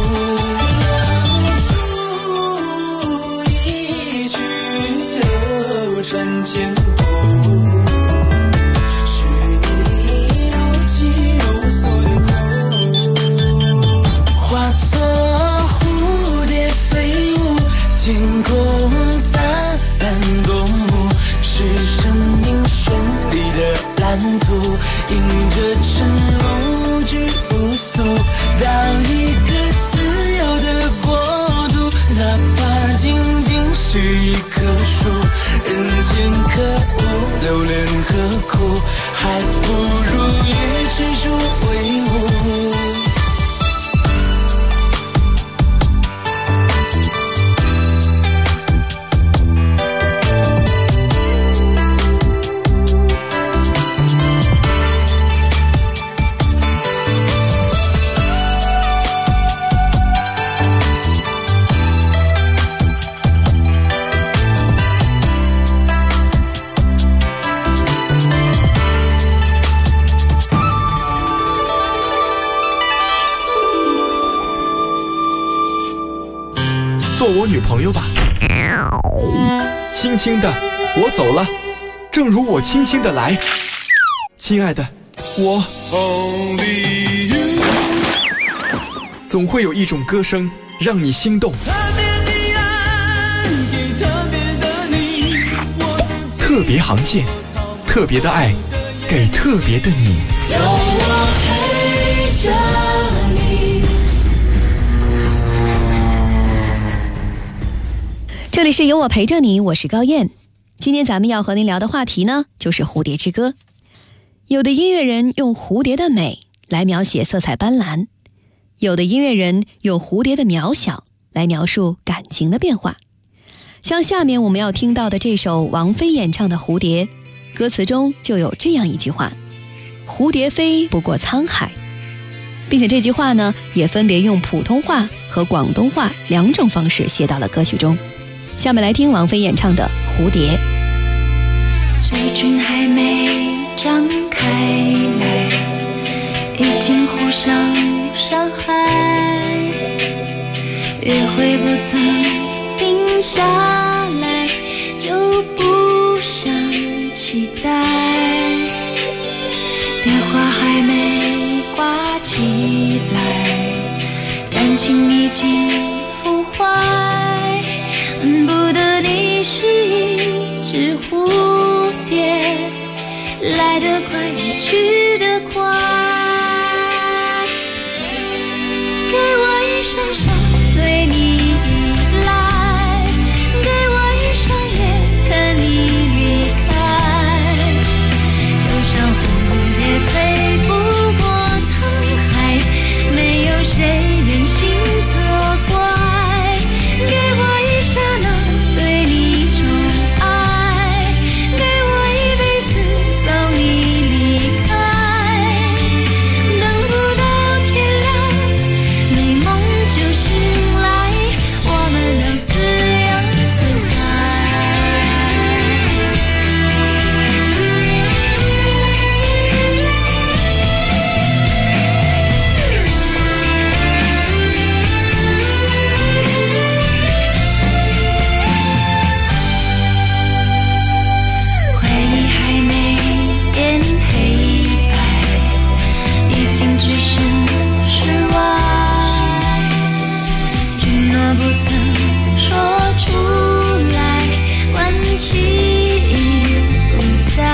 让树一去流转千古，是你如泣如诉的苦。化作蝴蝶飞舞，天空杂乱公墓，是生命绚丽的蓝图，迎着晨露去无数，到一个自由的国度。哪怕仅仅是一棵树，人间可恶，留恋何苦？还不如与之助为伍。 做我女朋友吧。轻轻的，我走了，正如我轻轻的来。亲爱的，我总会有一种歌声让你心动。特别航线，特别的爱，给特别的你。有我陪着你。 这里是有我陪着你，我是高燕。今天咱们要和您聊的话题呢，就是蝴蝶之歌。有的音乐人用蝴蝶的美来描写色彩斑斓，有的音乐人用蝴蝶的渺小来描述感情的变化。像下面我们要听到的这首王菲演唱的《蝴蝶》，歌词中就有这样一句话：蝴蝶飞不过沧海。并且这句话呢，也分别用普通话和广东话两种方式写到了歌曲中。下面来听王菲演唱的《蝴蝶》。 嘴唇还没张开来， 已经互相伤害，约会不曾定下来，就不想期待，电话还没挂起来，感情已经腐坏，恨不得你是一只蝴蝶，来得快也去得快，给我一双手对你依赖，给我一双眼看你离开，就像蝴蝶飞不过沧海，没有谁忍心责怪，给我一刹那对你宠爱，给我一辈子送你离开，等不到天亮，美梦就醒来，我们都自由自在。回忆还没变黑白，已经只剩室外，承诺不曾说出来，关系已不在，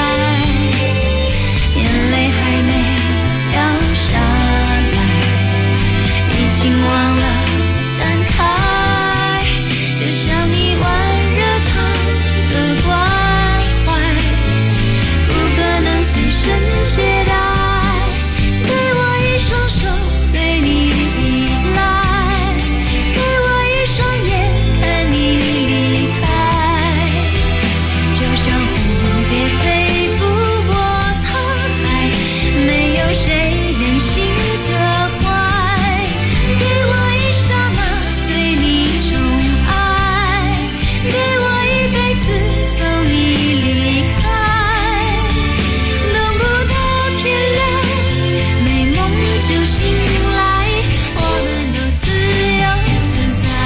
眼泪还没掉下来，已经忘了感慨，就像你晚热汤的关怀，不可能随身携带，给我一双手对你依赖，给我一双眼看你离开，就像蝴蝶飞不过沧海，没有谁忍心责怪，给我一刹那对你宠爱，给我一辈子送你离开，等不到天亮，美梦就醒来，我们都自由自在，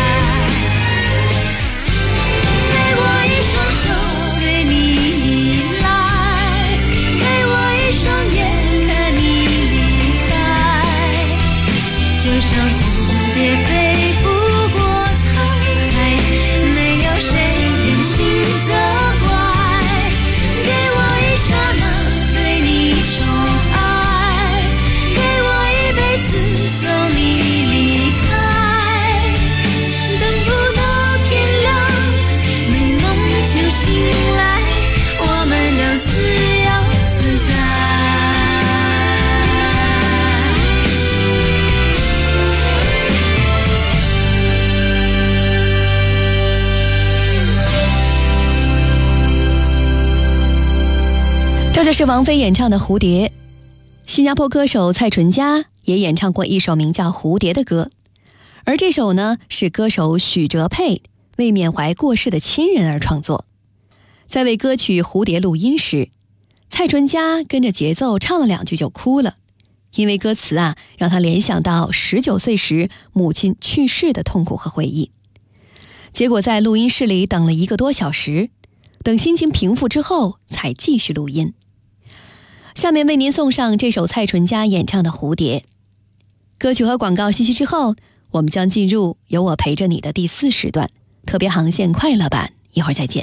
给我一双手对你依赖，给我一双眼看你离开，就像蝴蝶飞不过沧海，没有谁忍心责怪，给我一刹那对你宠爱，给我一辈子送你离开，等不到天亮，美梦就醒来，我们都自由自在。 这就是王菲演唱的《蝴蝶》。新加坡歌手蔡淳佳也演唱过一首名叫《蝴蝶》的歌，而这首呢是歌手许哲佩为缅怀过世的亲人而创作。在为歌曲《蝴蝶》录音时，蔡淳佳跟着节奏唱了2句就哭了，因为歌词让他联想到19岁时母亲去世的痛苦和回忆。结果在录音室里等了1个多小时，等心情平复之后才继续录音。下面为您送上这首蔡淳佳演唱的《蝴蝶》。歌曲和广告信息之后，我们将进入有我陪着你的第4时段，特别航线快乐版，一会儿再见。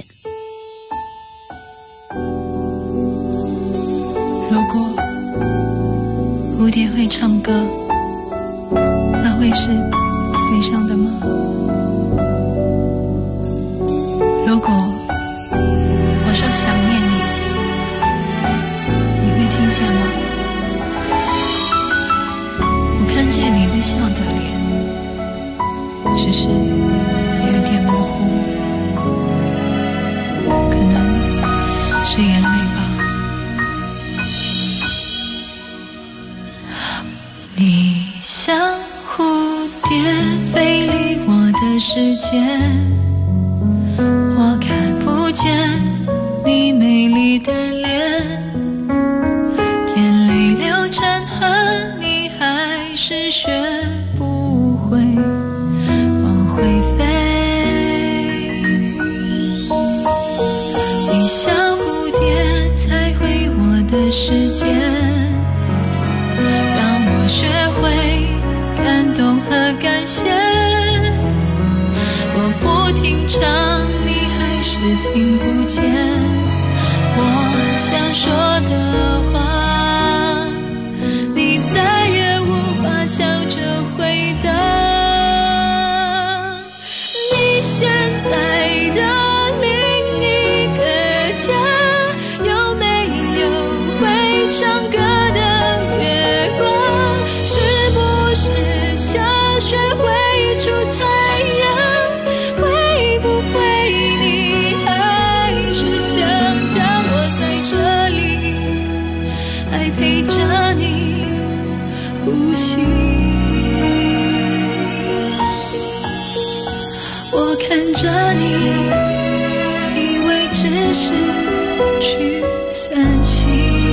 如果蝴蝶会唱歌，那会是悲伤的吗？如果我说想念你，你会听见吗？我看见你微笑的脸，只是有一点模糊，可能是眼泪吧。你像蝴蝶飞离我的世界，我看不见你美丽的脸，眼泪流成世界，让我学会感动和感谢。我不听唱，你还是听不见我想说的话，你再也无法笑着回答。你现在的另一个家，有没有会唱歌的月光？是不是下雪会出太阳？会不会你还是想家？我在这里，还陪着你呼吸。我看着你，以为只是去散心。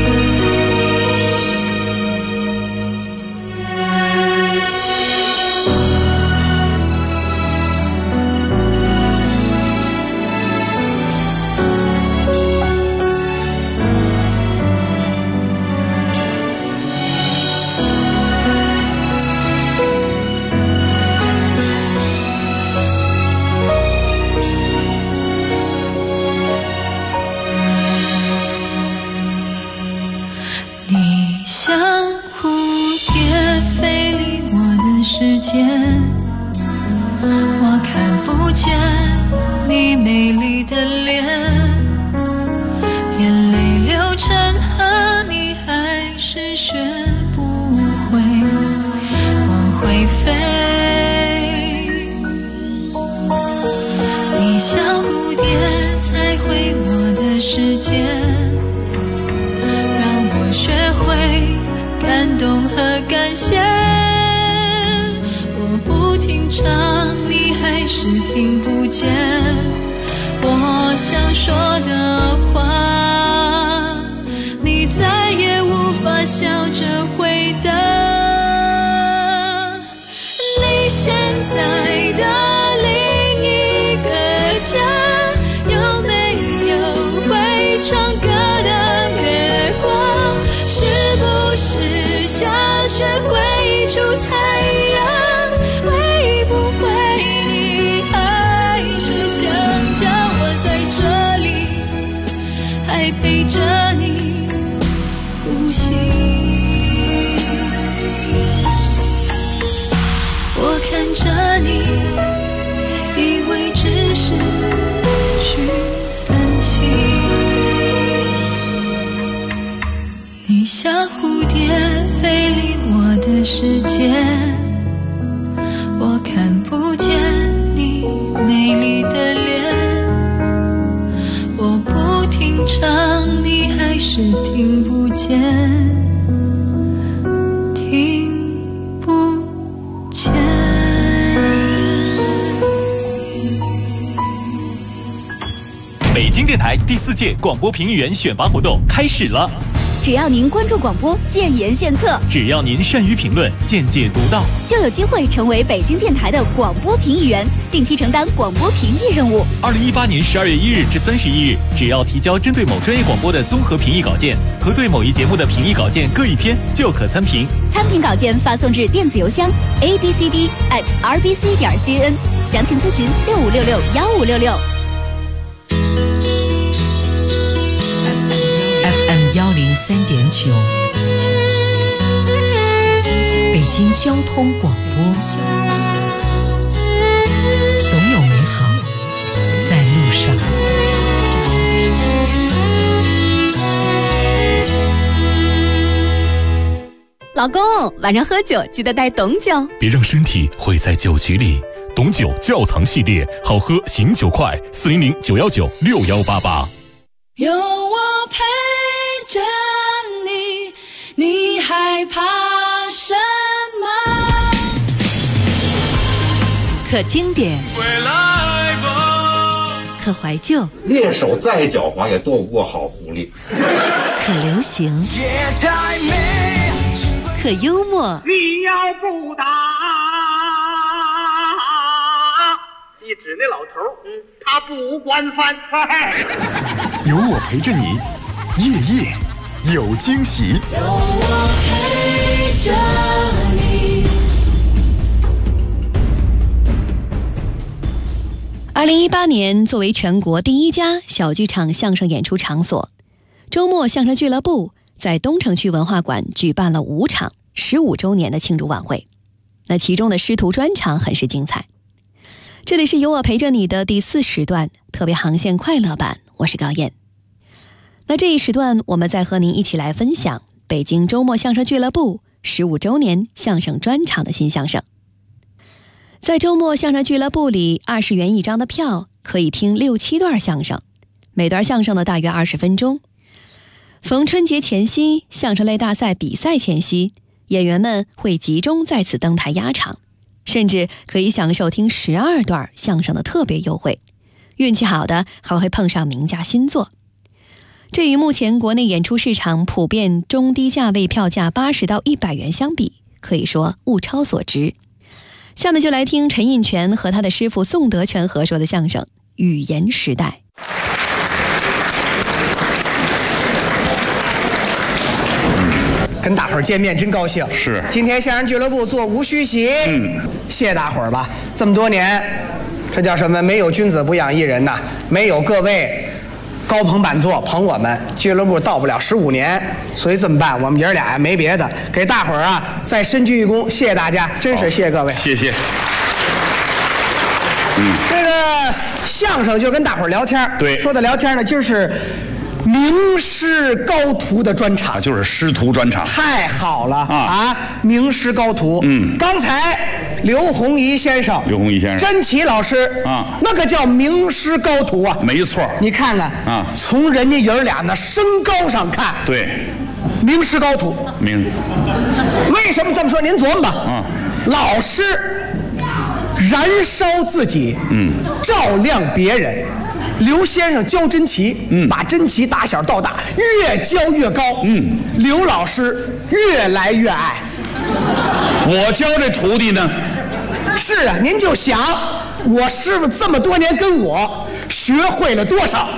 世界，我看不见你美丽的脸，眼泪流成河，你还是学不会，我会飞。你像蝴蝶才回我的世界，让我学会感动和感谢。不听唱，你还是听不见我想说的话，你再也无法笑着回答。你现在的另一个家，有没有会唱歌的月光？是不是下雪会出太阳？会不会你还是想家？我在这里，还陪着你呼吸。我看着你，以为只是去散心。你像蝴蝶飞离我的世界，我看不见你美丽的脸，我不听唱，你还是听不见，听不见。 北京电台第4届广播评议员选拔活动开始了。 只要您关注广播，建言献策； 只要您善于评论，见解独到， 就有机会成为北京电台的广播评议员，定期承担广播评议任务。 2018年12月1日至31日，只要提交针对某专业广播的综合评议稿件和对某一节目的评议稿件各一篇，就可参评。 参评稿件发送至电子邮箱 abcd@rbc.cn， 详情咨询65661566。 103.9，北京交通广播，总有美好在路上。 老公，晚上喝酒记得带懂酒， 别让身体毁在酒局里。懂酒窖藏系列，好喝醒酒快，400-919-6188。 有我陪着你，你害怕什么？ 可经典，可怀旧， 猎手再狡猾也斗不过好狐狸。 可流行，可幽默。 你要不打，你指那老头，他不管饭。 有我陪着你，夜夜有惊喜。 有我陪着你。 2018年，作为全国第一家小剧场相声演出场所，周末相声俱乐部在东城区文化馆举办了5场15周年的庆祝晚会。那其中的师徒专场很是精彩。这里是有我陪着你的第4时段特别航线快乐版，我是高燕。那这一时段，我们再和您一起来分享北京周末相声俱乐部15周年相声专场的新相声。在周末相声俱乐部里，20元1张的票可以听6、7段相声，每段相声呢大约20分钟。逢春节前夕，相声类大赛比赛前夕，演员们会集中在此登台压场，甚至可以享受听12段相声的特别优惠。运气好的还会碰上名家新作。这与目前国内演出市场普遍中低价位票价80到100元相比，可以说物超所值。下面就来听陈印泉和他的师傅宋德全合说的相声《语言时代》。 跟大伙儿见面真高兴。 是， 今天相声俱乐部座无虚席。谢谢大伙儿吧。这么多年，这叫什么？没有君子不养艺人呐，没有各位高朋满座捧我们，俱乐部到不了15年，所以这么办？我们爷儿俩呀没别的，给大伙儿啊再深鞠一躬，谢谢大家，真是谢谢各位， 谢谢。 这个相声就跟大伙儿聊天， 对， 说的聊天呢，今儿是名师高徒的专场， 就是师徒专场， 太好了啊！名师高徒，刚才刘洪仪先生，甄奇老师啊，那个叫名师高徒啊， 没错。 你看看啊，从人家爷儿俩那身高上看， 对， 名师高徒。为什么这么说？您琢磨吧。老师燃烧自己，照亮别人。刘先生教甄奇，把甄奇打小到大越教越高，刘老师越来越矮。 我教这徒弟呢， 是啊，您就想我师傅这么多年跟我学会了多少？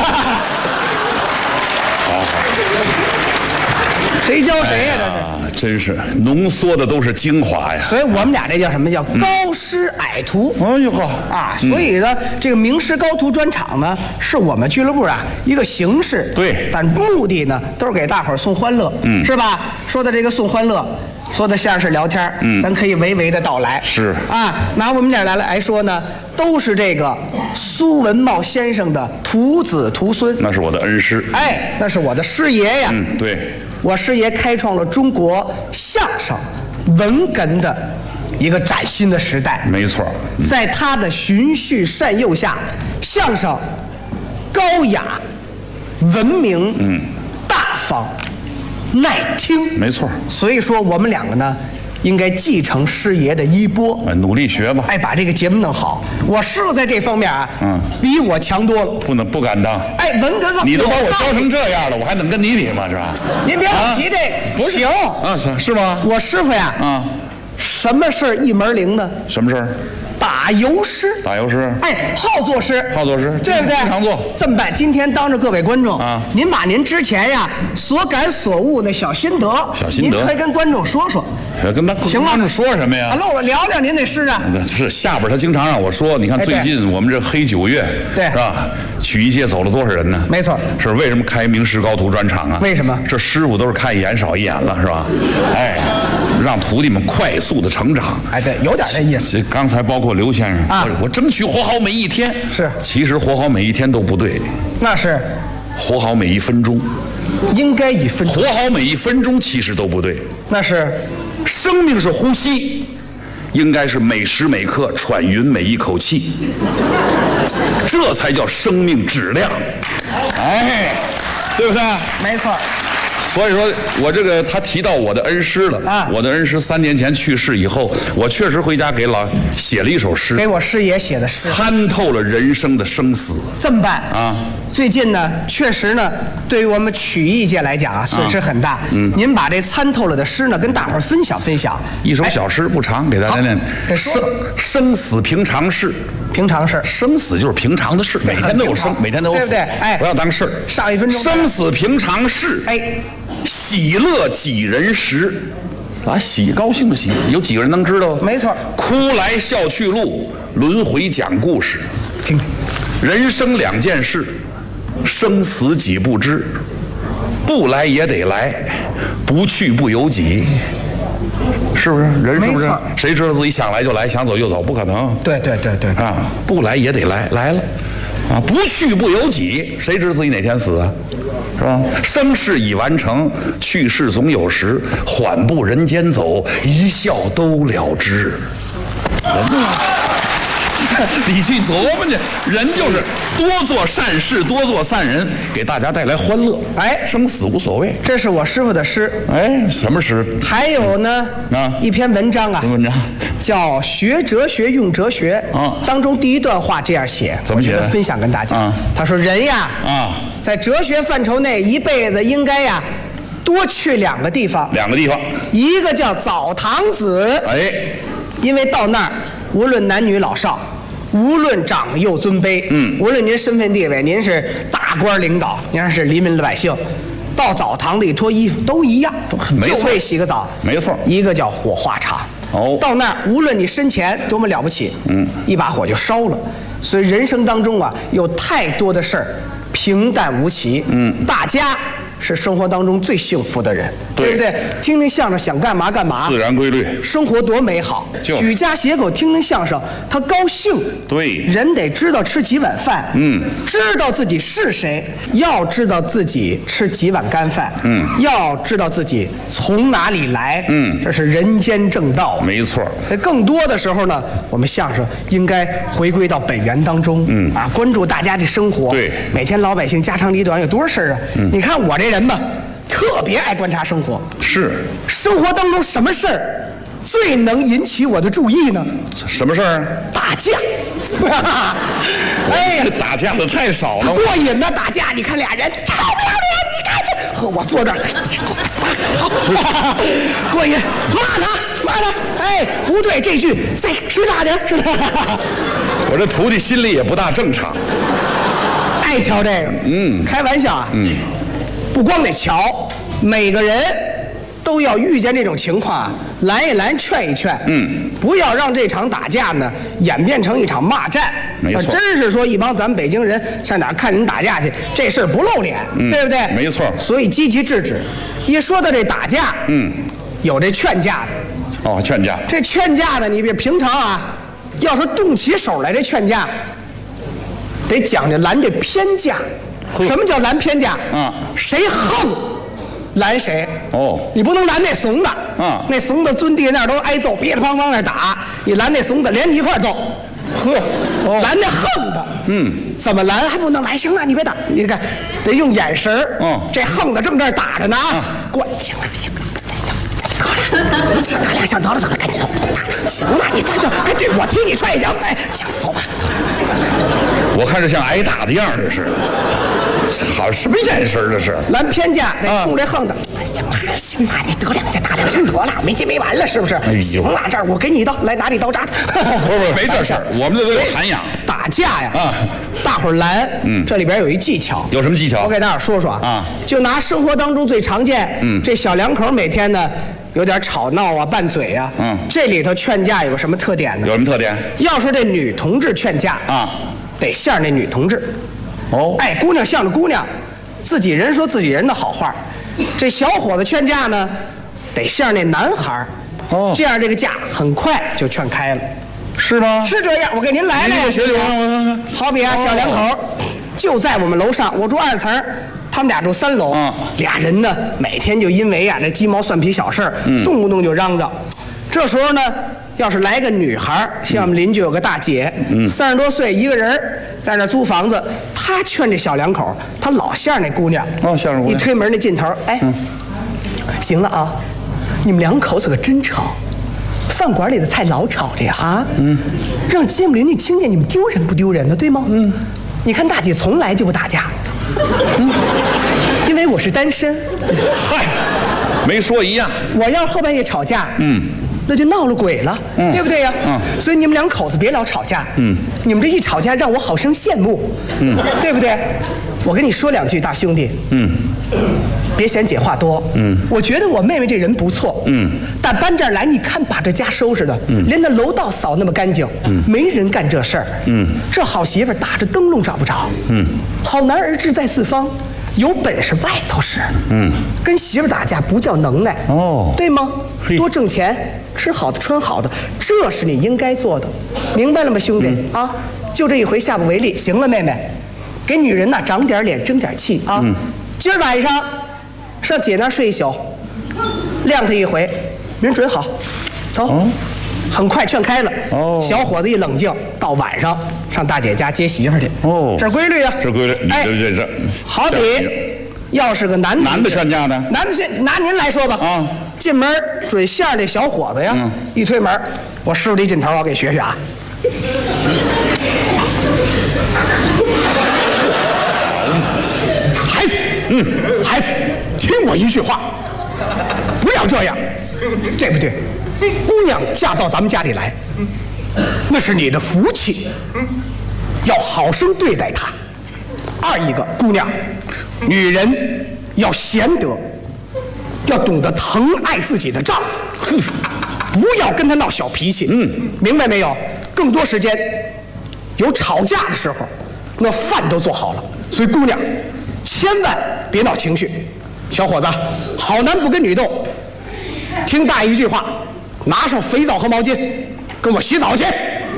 谁教谁呀？ 这真是浓缩的都是精华呀。 所以我们俩这叫什么？叫高师矮徒。 哎呦呵啊！所以呢，这个名师高徒专场呢，是我们俱乐部啊一个形式。 对， 但目的呢，都是给大伙儿送欢乐，是吧？说的这个送欢乐，说的像是聊天，咱可以娓娓的道来。 是啊，拿我们俩来说呢，都是这个苏文茂先生的徒子徒孙。 那是我的恩师。 哎，那是我的师爷呀。 对。 我师爷开创了中国相声文哏的一个崭新的时代。 没错， 在他的循序善诱下，相声高雅、文明、大方、耐听。 没错。 所以说，我们两个呢，应该继承师爷的衣钵， 努力学吧。 哎，把这个节目弄好。我师傅在这方面啊，比我强多了。 不敢当。 哎，文哏方面你都把我教成这样了，我还能跟你比吗？是吧？ 您别老提这个，不行啊，是吗？ 我师傅呀，什么事儿一门灵呢？ 什么事儿？ 打油诗。 打油诗。 哎，好作诗。对不对？ 经常做。 这么办？今天当着各位观众啊，您把您之前呀所感所悟的小心得，您可以跟观众说说。 跟他行吗？ 说什么呀？ 我聊聊您那诗啊。 是下边他经常让我说，你看最近我们这黑9月， 对， 是吧？曲艺界走了多少人呢？ 没错。 是为什么开名师高徒专场啊？ 为什么？ 这师傅都是看一眼少一眼了，是吧？哎，让徒弟们快速的成长。 哎，对，有点这意思。 刚才包括刘先生啊，我争取活好每一天。 是， 其实活好每一天都不对。 那是， 活好每1分钟。 应该1分钟。 活好每1分钟其实都不对。 那是。 生命是呼吸，应该是每时每刻喘匀每一口气，这才叫生命质量。哎，对不对？ 没错。 所以说我这个他提到我的恩师了啊，我的恩师3年前去世以后，我确实回家给写了一首诗， 给我师爷写的诗， 参透了人生的生死。 这么办啊？ 最近呢，确实呢，对于我们曲艺界来讲啊，损失很大。您把这参透了的诗呢，跟大伙儿分享分享。 一首小诗不长，给大家念。生死平常事， 平常事， 生死就是平常的事，每天都有生，每天都有死， 对不对？哎， 不要当事儿。 上1分钟， 生死平常事， 哎， 喜乐几人识？啊，喜高兴的喜，有几个人能知道？ 没错。 哭来笑去路，轮回讲故事。 听听， 人生2件事，生死几不知，不来也得来，不去不由己。是不是？人是不是？谁知道自己想来就来，想走就走？不可能。 对啊！不来也得来，来了，啊！不去不由己，谁知自己哪天死啊？是吧？生事已完成，去世总有时。缓步人间走，一笑都了之。你去琢磨去，人就是多做善事，多做善人，给大家带来欢乐。 哎， 生死无所谓。 这是我师傅的诗。 哎，什么诗？ 还有呢，一篇文章啊， 什么文章？ 叫《学哲学用哲学》啊。当中第一段话这样写， 怎么写的？ 分享跟大家。他说：“人呀，在哲学范畴内，一辈子应该呀，多去2个地方。 2个地方， 一个叫澡堂子。 哎， 因为到那儿，无论男女老少。”无论长幼尊卑，无论您身份地位，您是大官领导，您还是黎民老百姓，到澡堂里脱衣服都一样，就为洗个澡。 没错， 一个叫火化场。到那儿无论你生前多么了不起，一把火就烧了。所以人生当中啊，有太多的事儿平淡无奇。大家是生活当中最幸福的人，对不对？听听相声想干嘛干嘛， 自然规律， 生活多美好。举家携口听听相声，他高兴。 对， 人得知道吃几碗饭，知道自己是谁，要知道自己吃几碗干饭，要知道自己从哪里来，这是人间正道。 没错。 所以更多的时候呢，我们相声应该回归到本源当中，关注大家的生活。 对， 每天老百姓家长里短有多少事儿啊？你看我这人吧，特别爱观察生活。 是， 生活当中什么事儿最能引起我的注意呢？ 什么事儿？ 打架。哎呀， 打架的太少了， 过瘾呐！打架，你看俩人操不要脸，你看这，和我坐这儿，过瘾，骂他，哎，不对，这句再说大点，是吧？ 我这徒弟心里也不大正常， 爱瞧这个，开玩笑啊，不光得瞧，每个人都要遇见这种情况啊，拦一拦，劝一劝，不要让这场打架呢演变成一场骂战。 没错， 真是说一帮咱们北京人上哪看人打架去，这事儿不露脸，对不对？ 没错。 所以积极制止。一说到这打架，有这劝架的。 哦，劝架。 这劝架的，你比如平常啊，要说动起手来这劝架，得讲究拦这偏架。什么叫拦偏架？谁横拦谁。你不能拦那怂的。那怂的蹲地那儿都挨揍，憋着梆梆那打，你拦那怂的连你一块揍。拦那横的，怎么拦还不能拦？行了，你别打，你看得用眼神儿。这横的正这儿打着呢啊，过行了，打两下，走了，赶紧走，行了，你这哎，对我替你踹一脚，哎，行，走吧。 我看着像挨打的样儿，这是，好什么眼神这是？ 拦偏架得冲这横的，行了，你得两下打两下得了，没完没完了，是不是？行了，这儿我给你一刀，来拿你刀扎他。 不，没这事儿，我们这都有涵养。 打架呀，大伙儿拦，这里边有一技巧。 有什么技巧？ 我给大伙儿说说啊，就拿生活当中最常见，这小两口每天呢有点吵闹啊、拌嘴啊，这里头劝架有什么特点呢？ 有什么特点？ 要说这女同志劝架啊，得向那女同志。哎，姑娘向着姑娘，自己人说自己人的好话。这小伙子劝架呢，得向那男孩。这样这个架很快就劝开了。 是吗？ 是这样，我给您来了。 学学我看看。 好比啊，小两口就在我们楼上，我住2层，他们俩住3楼。俩人呢，每天就因为啊这鸡毛蒜皮小事动不动就嚷嚷。这时候呢，要是来个女孩，像我们邻居有个大姐，30多岁一个人，在那租房子，她劝这小两口，她老向那姑娘。 向着姑娘。 一推门那劲头，哎，行了啊，你们2口子可真吵。饭馆里的菜老吵着呀啊，让街坊邻居听见你们丢人不丢人的，对吗？你看大姐从来就不打架，因为我是单身。 嗨，没说一样。 我要后半夜吵架， 那就闹了鬼了，对不对呀？所以你们两口子别老吵架，你们这一吵架让我好生羡慕，对不对？我跟你说两句，大兄弟，别嫌姐话多，我觉得我妹妹这人不错，但搬这儿来，你看把这家收拾的，连那楼道扫那么干净，没人干这事儿，这好媳妇打着灯笼找不着，好男儿志在四方，有本事外头使，跟媳妇打架不叫能耐，对吗？多挣钱，吃好的穿好的，这是你应该做的，明白了吗，兄弟？啊，就这一回，下不为例，行了，妹妹，给女人呐长点脸，争点气啊！今儿晚上上姐那儿睡一宿，晾她一回，人准好，走。很快劝开了，小伙子一冷静，到晚上上大姐家接媳妇去。这规律啊， 这规律，这好比要是个男的劝架呢， 男的劝，拿您来说吧，进门准线这小伙子呀，一推门，我师傅这劲头，我给学学啊。孩子，孩子，听我一句话，不要这样，对不对？姑娘嫁到咱们家里来，那是你的福气，要好生对待她。二一个，姑娘，女人要贤德，要懂得疼爱自己的丈夫，不要跟他闹小脾气。明白没有？更多时间有吵架的时候，那饭都做好了。所以姑娘，千万别闹情绪。小伙子，好男不跟女斗，听大一句话。拿上肥皂和毛巾，跟我洗澡去。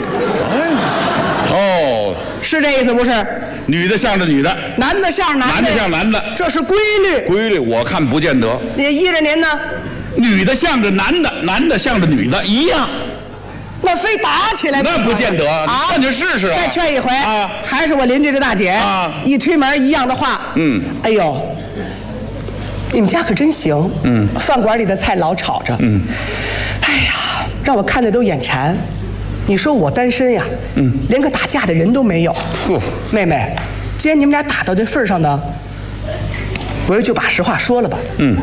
是这意思不是？ 女的向着女的， 男的向着男的， 男的向男的， 这是规律。 规律我看不见得。 依着您呢？ 女的向着男的，男的向着女的，一样。 那非打起来那不见得啊！那就试试啊！ 再劝一回啊！还是我邻居这大姐啊，一推门一样的话，哎呦。你们家可真行，饭馆里的菜老炒着，哎呀，让我看着都眼馋。你说我单身呀，连个打架的人都没有。妹妹，既然你们俩打到这份上呢，我也就把实话说了吧。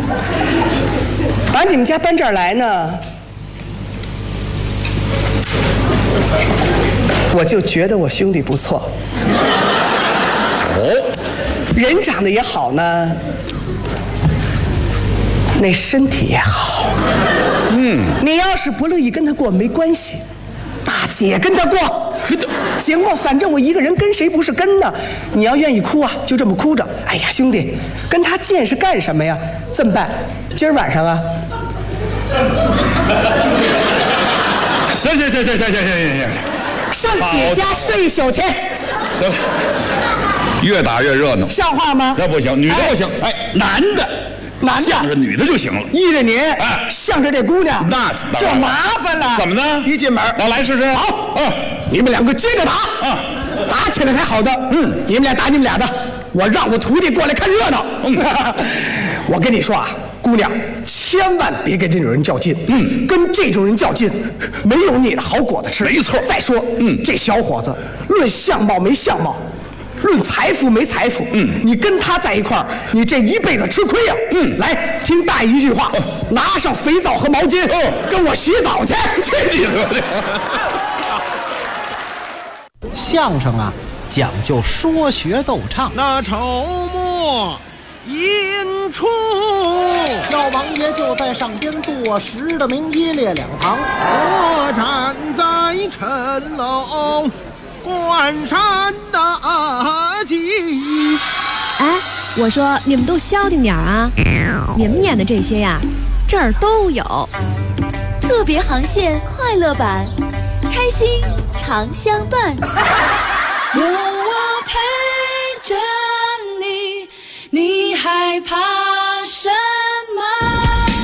把你们家搬这儿来呢，我就觉得我兄弟不错。人长得也好呢。那身体也好，你要是不乐意跟他过没关系，大姐跟他过，行吗？反正我一个人跟谁不是跟呢？你要愿意哭啊，就这么哭着。哎呀，兄弟，跟他见识干什么呀？这么办，今儿晚上啊， 行， 上姐家睡一宿去。 行，越打越热闹， 像话吗？ 这不行，女的不行，男的。向着女的就行了， 依着您，向着这姑娘， 那这麻烦了。 怎么呢？ 一进门， 来试试。 好，你们两个接着打，打起来才好的。你们俩打你们俩的，我让我徒弟过来看热闹。我跟你说啊，姑娘，千万别跟这种人较劲。跟这种人较劲，没有你的好果子吃。 没错。 再说，这小伙子，论相貌没相貌。论财富没财富，你跟他在一块儿，你这一辈子吃亏呀！来听大一句话，拿上肥皂和毛巾，跟我洗澡去。 相声啊，讲究说学逗唱。 那筹末引出， 老王爷就在上边坐实的名一列两旁， 我站在城楼。关山大吉。 哎，我说你们都消停点啊！你们演的这些呀，这儿都有。 特别航线快乐版，开心常相伴。 有我陪着你，你害怕什么？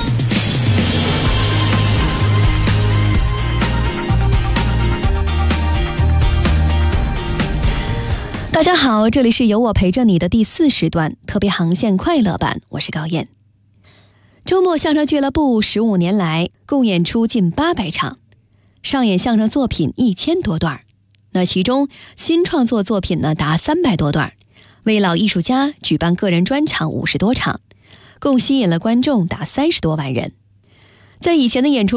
大家好，这里是有我陪着你的第4时段特别航线快乐版，我是高燕。周末相声俱乐部15年来共演出近800场，上演相声作品1000多段，那其中新创作作品呢达300多段，为老艺术家举办个人专场50多场，共吸引了观众达30多万人。在以前的演出中，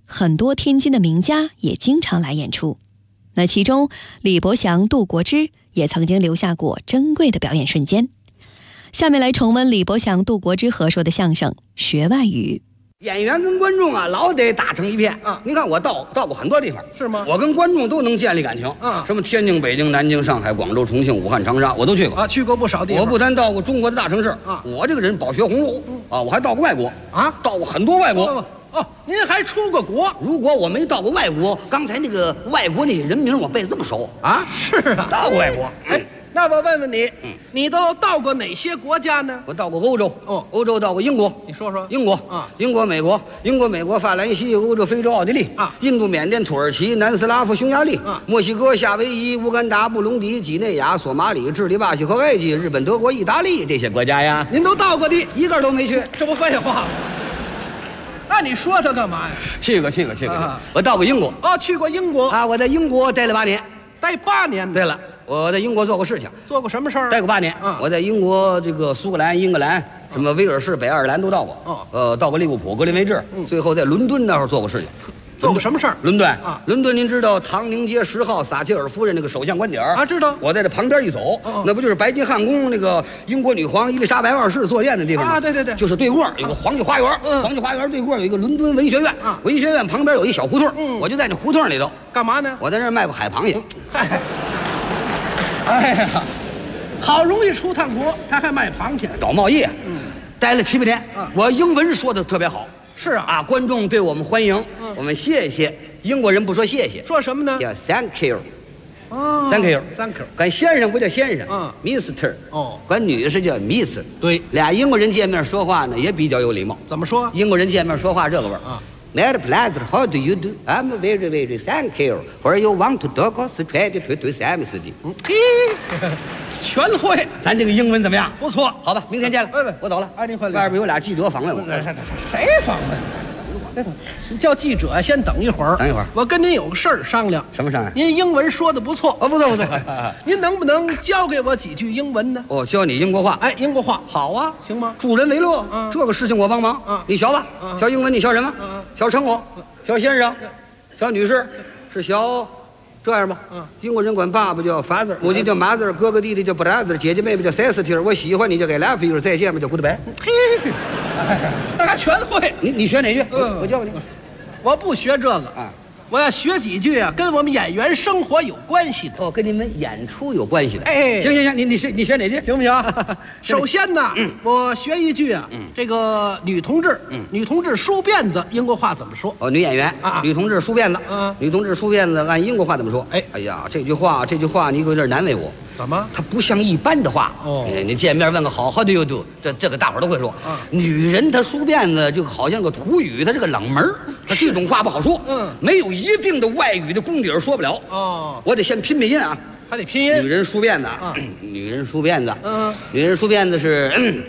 很多天津的名家也经常来演出。那其中，李伯祥、杜国之也曾经留下过珍贵的表演瞬间。下面来重温李伯祥、杜国之合说的相声《学外语》。 演员跟观众啊，老得打成一片啊！您看我到过很多地方， 是吗？ 我跟观众都能建立感情啊！什么天津、北京、南京、上海、广州、重庆、武汉、长沙，我都去过啊，去过不少地方。 我不但到过中国的大城市啊，我这个人饱学鸿儒啊，我还到过外国啊，到过很多外国。 哦，您还出过国？ 如果我没到过外国，刚才那个外国那些人名我背得这么熟啊？ 是啊， 到过外国。 哎，那我问问你，你都到过哪些国家呢？ 我到过欧洲，欧洲到过英国。 你说说。 英国啊，英国、美国、法兰西、欧洲、非洲、奥地利啊，印度、缅甸、土耳其、南斯拉夫、匈牙利啊，墨西哥、夏威夷、乌干达、布隆迪、几内亚、索马里、智利、巴西和埃及、日本、德国、意大利这些国家呀， 您都到过的， 一个都没去， 这不废话吗？那你说他干嘛呀？ 去过，我到过英国。 哦，去过英国啊，我在英国待了8年， 待8年。 对了，我在英国做过事情， 做过什么事儿？ 待过8年。我在英国这个苏格兰、英格兰、什么威尔士、北爱尔兰都到过。到过利物浦、格林威治，最后在伦敦那会儿做过事情。 做过什么事儿？ 伦敦啊，伦敦，您知道唐宁街10号撒切尔夫人那个首相官邸啊？知道。 我在这旁边一走，那不就是白金汉宫那个英国女皇伊丽莎白2世坐宴的地方吗？ 啊，对， 就是对过有个皇家花园，皇家花园对过有一个伦敦文学院，文学院旁边有一小胡同，我就在那胡同里头。 干嘛呢？ 我在那儿卖过海螃蟹。 嗨，哎呀，好容易出趟国，他还卖螃蟹， 搞贸易。待了7、8年，我英文说的特别好。 是啊， 观众对我们欢迎，我们谢谢。英国人不说谢谢， 说什么呢？ 叫 thank you。 哦 ，thank you。管先生不叫先生，Mr。 哦， 管女士叫 Miss。对，俩英国人见面说话呢也比较有礼貌。 怎么说？ 英国人见面说话这个味儿啊。My pleasure, how do you do? I'm very, very thank you. Where you want to go? Straight to Sam's。 全会。 咱这个英文怎么样？ 不错。 好吧，明天见了。我走了。 哎，您回来。 外边有俩记者访问我。 谁访问？你叫记者先等一会儿。 等一会儿， 我跟您有个事儿商量。 什么商量？ 您英文说的不错。 不错。 您能不能教给我几句英文呢？ 哦，教你英国话。 哎，英国话好啊， 行吗？ 助人为乐，这个事情我帮忙。你学吧，学英文你学什么？学称呼，学先生，学女士，是学这样吧。英国人管爸爸叫 father， 母亲叫 mother， 哥哥弟弟叫 brother， 姐姐妹妹叫 sister， 我喜欢你就给 love you， 再见吧叫 goodbye。 嘿，大家全会。 你学哪句？我教你。 我不学这个啊，我要学几句啊，跟我们演员生活有关系的。 哦，跟你们演出有关系的。 哎， 行，你学哪句？ 行不行？首先呢，我学一句啊，这个女同志梳辫子，英国话怎么说？ 哦，女演员啊，女同志梳辫子，女同志梳辫子，按英国话怎么说？哎呀，这句话你有点难为我。 怎么？ 它不像一般的话哦。你见面问个好 ，How do you do？ 这个大伙儿都会说。女人她梳辫子就好像个土语，她这个冷门，她这种话不好说。没有一定的外语的功底说不了。哦，我得先拼音啊。 还得拼音。 女人梳辫子啊，女人梳辫子。女人梳辫子是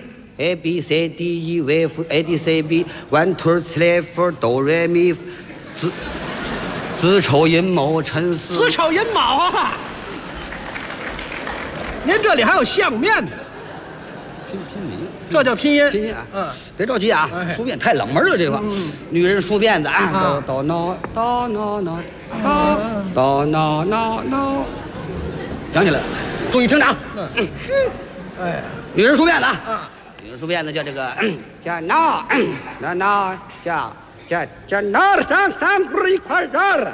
A B C D E F A D C B 1 2 3 4 Do Re Mi， 子丑寅卯辰巳。 子丑寅卯啊！您这里还有相面呢， 拼音， 这叫拼音。 拼音啊，别着急啊，梳辫太冷门了这个。女人梳辫子啊，到想起来了，注意听着啊。哎，女人梳辫子啊，女人梳辫子叫这个叫闹叫闹上三不一块儿。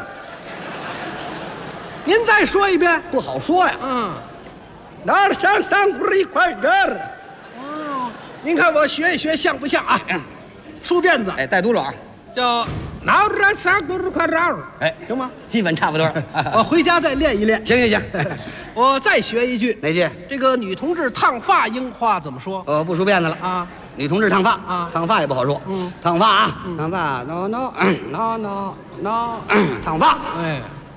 您再说一遍， 不好说呀。哪儿上三不一块儿？ 哦，您看我学一学像不像啊？梳辫子， 哎，带嘟噜， 叫哪儿上不一块儿？哎，行吗？ 基本差不多。 我回家再练一练。 行。 我再学一句。 哪句？ 这个女同志烫发英话怎么说？ 不梳辫子了啊。女同志烫发啊，烫发也不好说。烫发啊，烫发 no， 烫发。哎，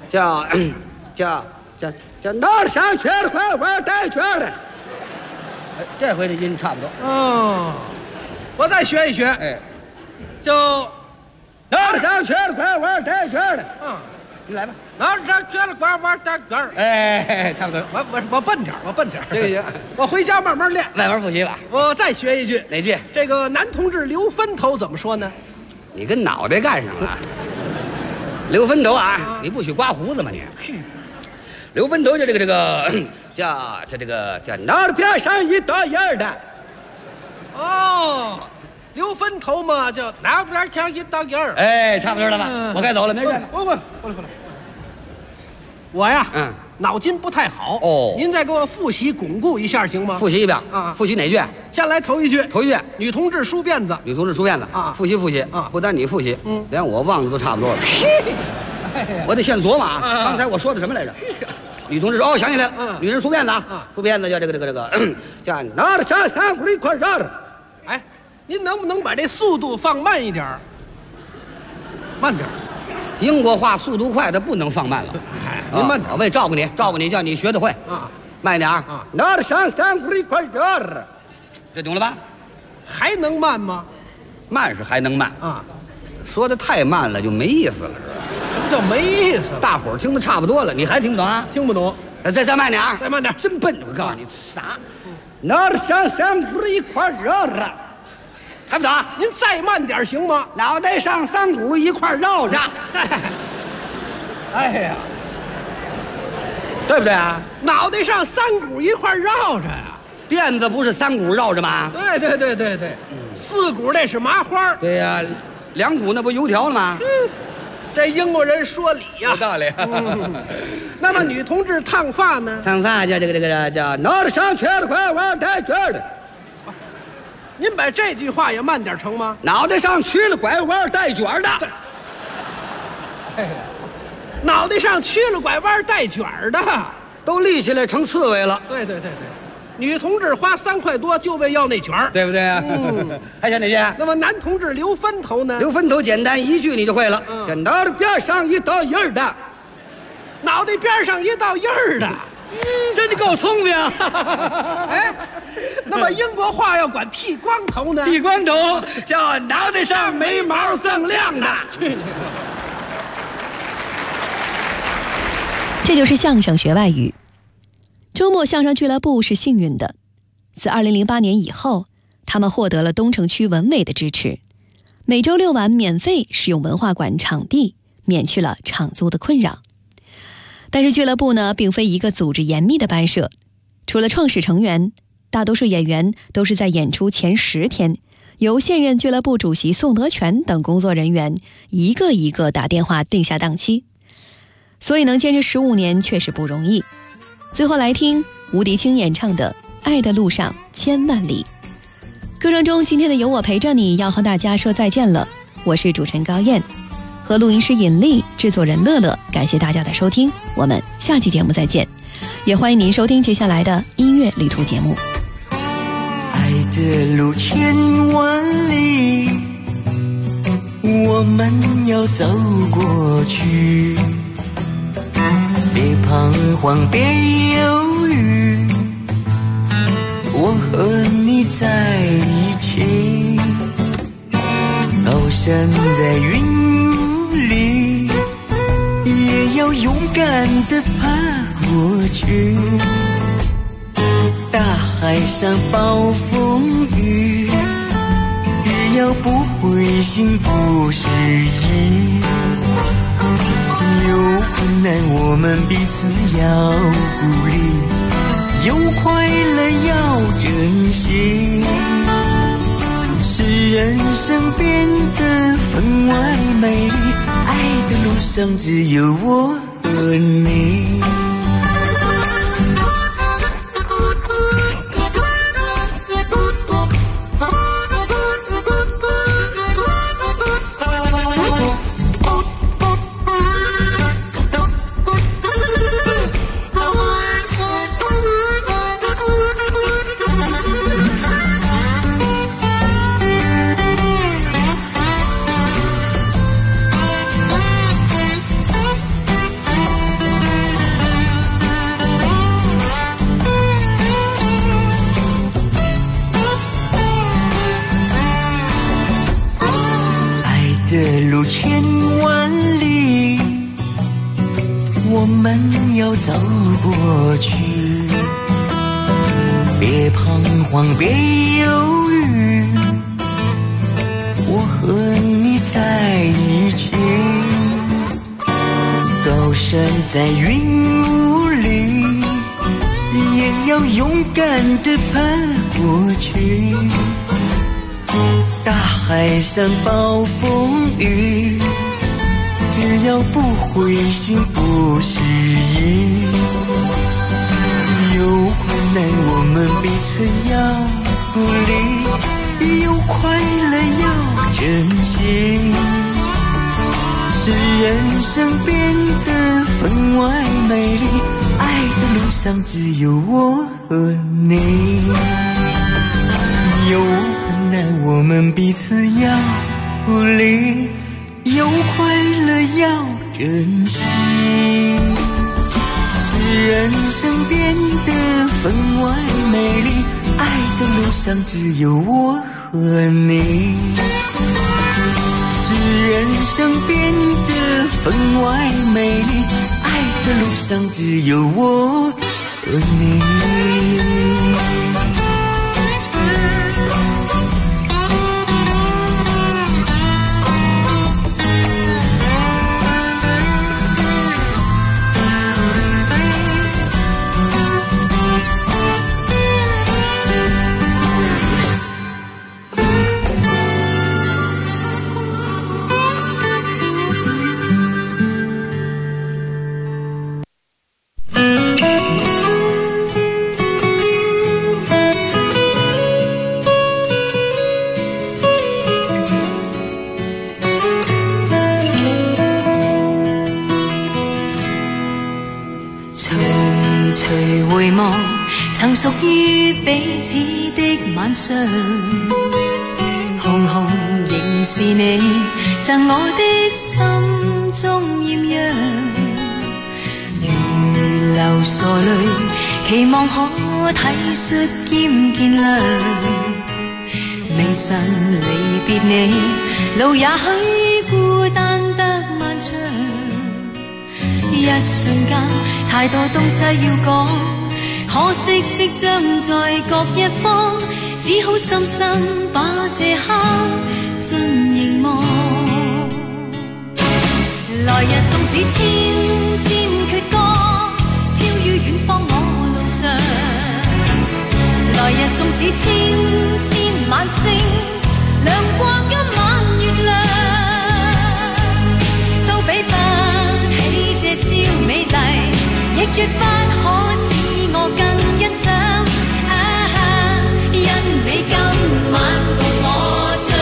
叫哪儿上圈的快玩带圈的。这回的音差不多。 哦，我再学一学。哎，叫哪儿上圈的快玩带圈的。你来吧。 哪儿上圈的快玩带圈。 哎，差不多。 我笨点， 行。 我回家慢慢练， 慢慢复习吧。 我再学一句。 哪句？ 这个男同志留分头怎么说呢？ 你跟脑袋干上了。 留分头啊！你不许刮胡子吗你？留分头就这个叫脑袋边上一道印儿的。 哦，留分头嘛，叫脑袋边上一道印儿。 哎，差不多了吧？我该走了，没事。 过来。我呀，脑筋不太好哦，您再给我复习巩固一下行吗？ 复习一遍啊！复习哪句？ 先来头一句。 女同志梳辫子。 女同志梳辫子啊！复习啊！不但你复习，连我忘的都差不多了。我得现琢磨啊！刚才我说的什么来着？女同志说：“哦，想起来了，女人梳辫子啊，梳辫子叫这个叫拿着上三股一块绕着。” 哎，您能不能把这速度放慢一点？慢点。 英国话速度快，它不能放慢了。 您慢点， 我为照顾你，叫你学得会啊，慢点啊。拿着上三股一块绕着，这懂了吧？ 还能慢吗？ 慢是还能慢啊，说的太慢了就没意思了。 什么叫没意思？ 大伙儿听得差不多了，你还听不懂啊？ 听不懂。 再慢点啊！ 再慢点， 真笨！我告诉你，傻。拿着上三股一块绕着，还不懂？ 您再慢点行吗？ 脑袋上三股一块绕着。 哎呀， 对不对啊？ 脑袋上三股一块绕着呀。 辫子不是三股绕着吗？ 对，四股那是麻花。 对呀，两股那不油条了吗？ 这英国人说理呀， 有道理。 那么女同志烫发呢？ 烫发叫这个叫脑袋上缺了块往带卷的。 您把这句话也慢点成吗？ 脑袋上去了拐弯带卷的。 脑袋上去了拐弯带卷的， 都立起来成刺猬了。 对，女同志花3块多就为要那卷儿， 对不对啊？还想哪些？ 那么男同志留分头呢？ 留分头简单，一句你就会了。脑袋边上一道印儿的， 脑袋边上一道印儿的， 真的够聪明。 哎，那么英国话要管剃光头呢？ 剃光头叫脑袋上没毛锃亮的。 这就是相声学外语。周末相声俱乐部是幸运的，自2008年以后，他们获得了东城区文委的支持，每周6晚免费使用文化馆场地，免去了场租的困扰。但是俱乐部呢，并非一个组织严密的班社，除了创始成员，大多数演员都是在演出前10天，由现任俱乐部主席宋德全等工作人员一个一个打电话定下档期，所以能坚持15年确实不容易。最后来听吴迪清演唱的《爱的路上千万里》。歌声中，今天的有我陪着你要和大家说再见了。我是主持人高燕，和录音师尹丽，制作人乐乐，感谢大家的收听，我们下期节目再见。也欢迎您收听接下来的音乐旅途节目。 爱的路千万里，我们要走过去，别彷徨，别犹豫，我和你在一起，翱翔在云里，也要勇敢地爬过去，大海上暴风雨，也要不灰心不失意，有困难我们彼此要鼓励，有快乐要珍惜，使人生变得分外美丽，爱的路上只有我和你。的路千万里，我们要走过去，别彷徨，别犹豫，我和你在一起， 站在云雾里，也要勇敢地攀过去。大海上暴风雨，只要不灰心不失意。有困难我们彼此要鼓励，有快乐要珍惜，使人生变得分外美丽。爱的路上只有我和你，有困难我们彼此要鼓励，有快乐要珍惜，使人生变得分外美丽。爱的路上只有我和你，使人生变得分外美丽。爱的路上只有我和你。 曾屬於彼此的晚上，紅紅仍是你贈我的心中豔陽，如流傻淚，期望可體恤兼見諒。明晨離別你，路也許孤單得漫長，一瞬間太多東西要講。可惜即將在各一方，只好深深把這刻盡凝望。來日縱使千千闕歌，飄於遠方我路上。來日縱使千千晚星，亮過今晚月亮，都比不起這宵美麗，亦絕不可我更欣賞，因你今晚共我唱。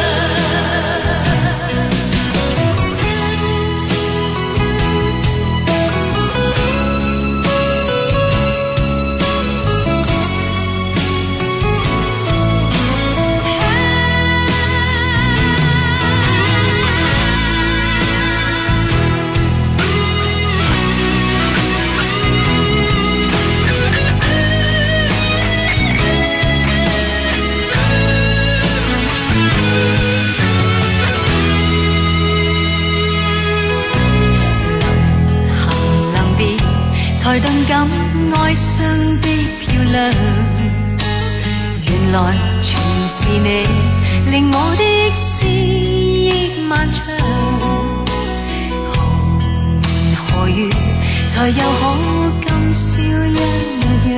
才頓感哀傷的漂亮，原來全是你令我的思憶漫長。何年何月才又可今宵一樣，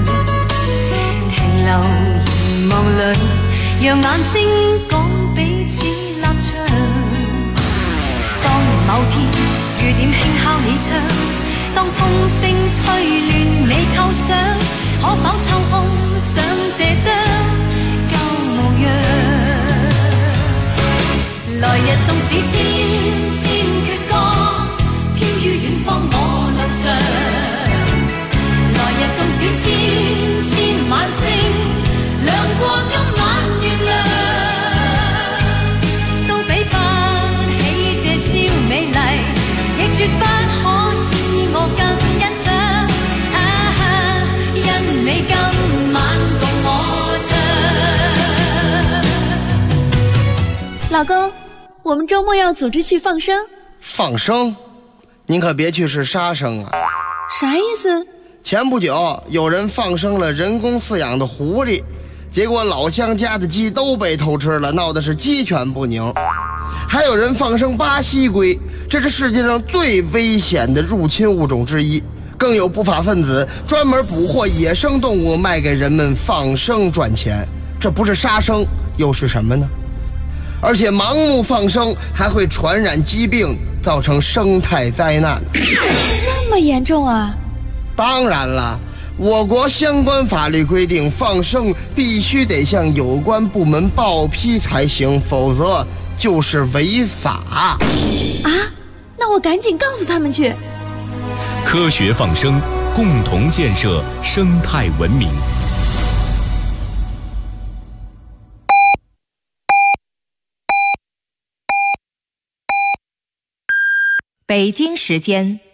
停留凝望裏，讓眼睛講彼此立場。當某天雨點輕敲你窗，當風聲吹亂你構想，可否抽空想這張舊模樣？來日縱使千千闕歌，飄於遠方我路上。來日縱使千千晚星，亮過今晚月亮，都比不起這宵美麗，亦絕不可我更欣賞，因你今晚共我唱。 老公，我们周末要组织去放生。 放生？您可别去是杀生啊！ 啥意思？ 前不久有人放生了人工饲养的狐狸， 结果老乡家的鸡都被偷吃了，闹得是鸡犬不宁。还有人放生巴西龟，这是世界上最危险的入侵物种之一。更有不法分子专门捕获野生动物卖给人们放生赚钱，这不是杀生又是什么呢？而且盲目放生还会传染疾病，造成生态灾难。 这么严重啊？ 当然了，我国相关法律规定，放生必须得向有关部门报批才行，否则就是违法。 啊？那我赶紧告诉他们去。 科学放生，共同建设生态文明。 北京时间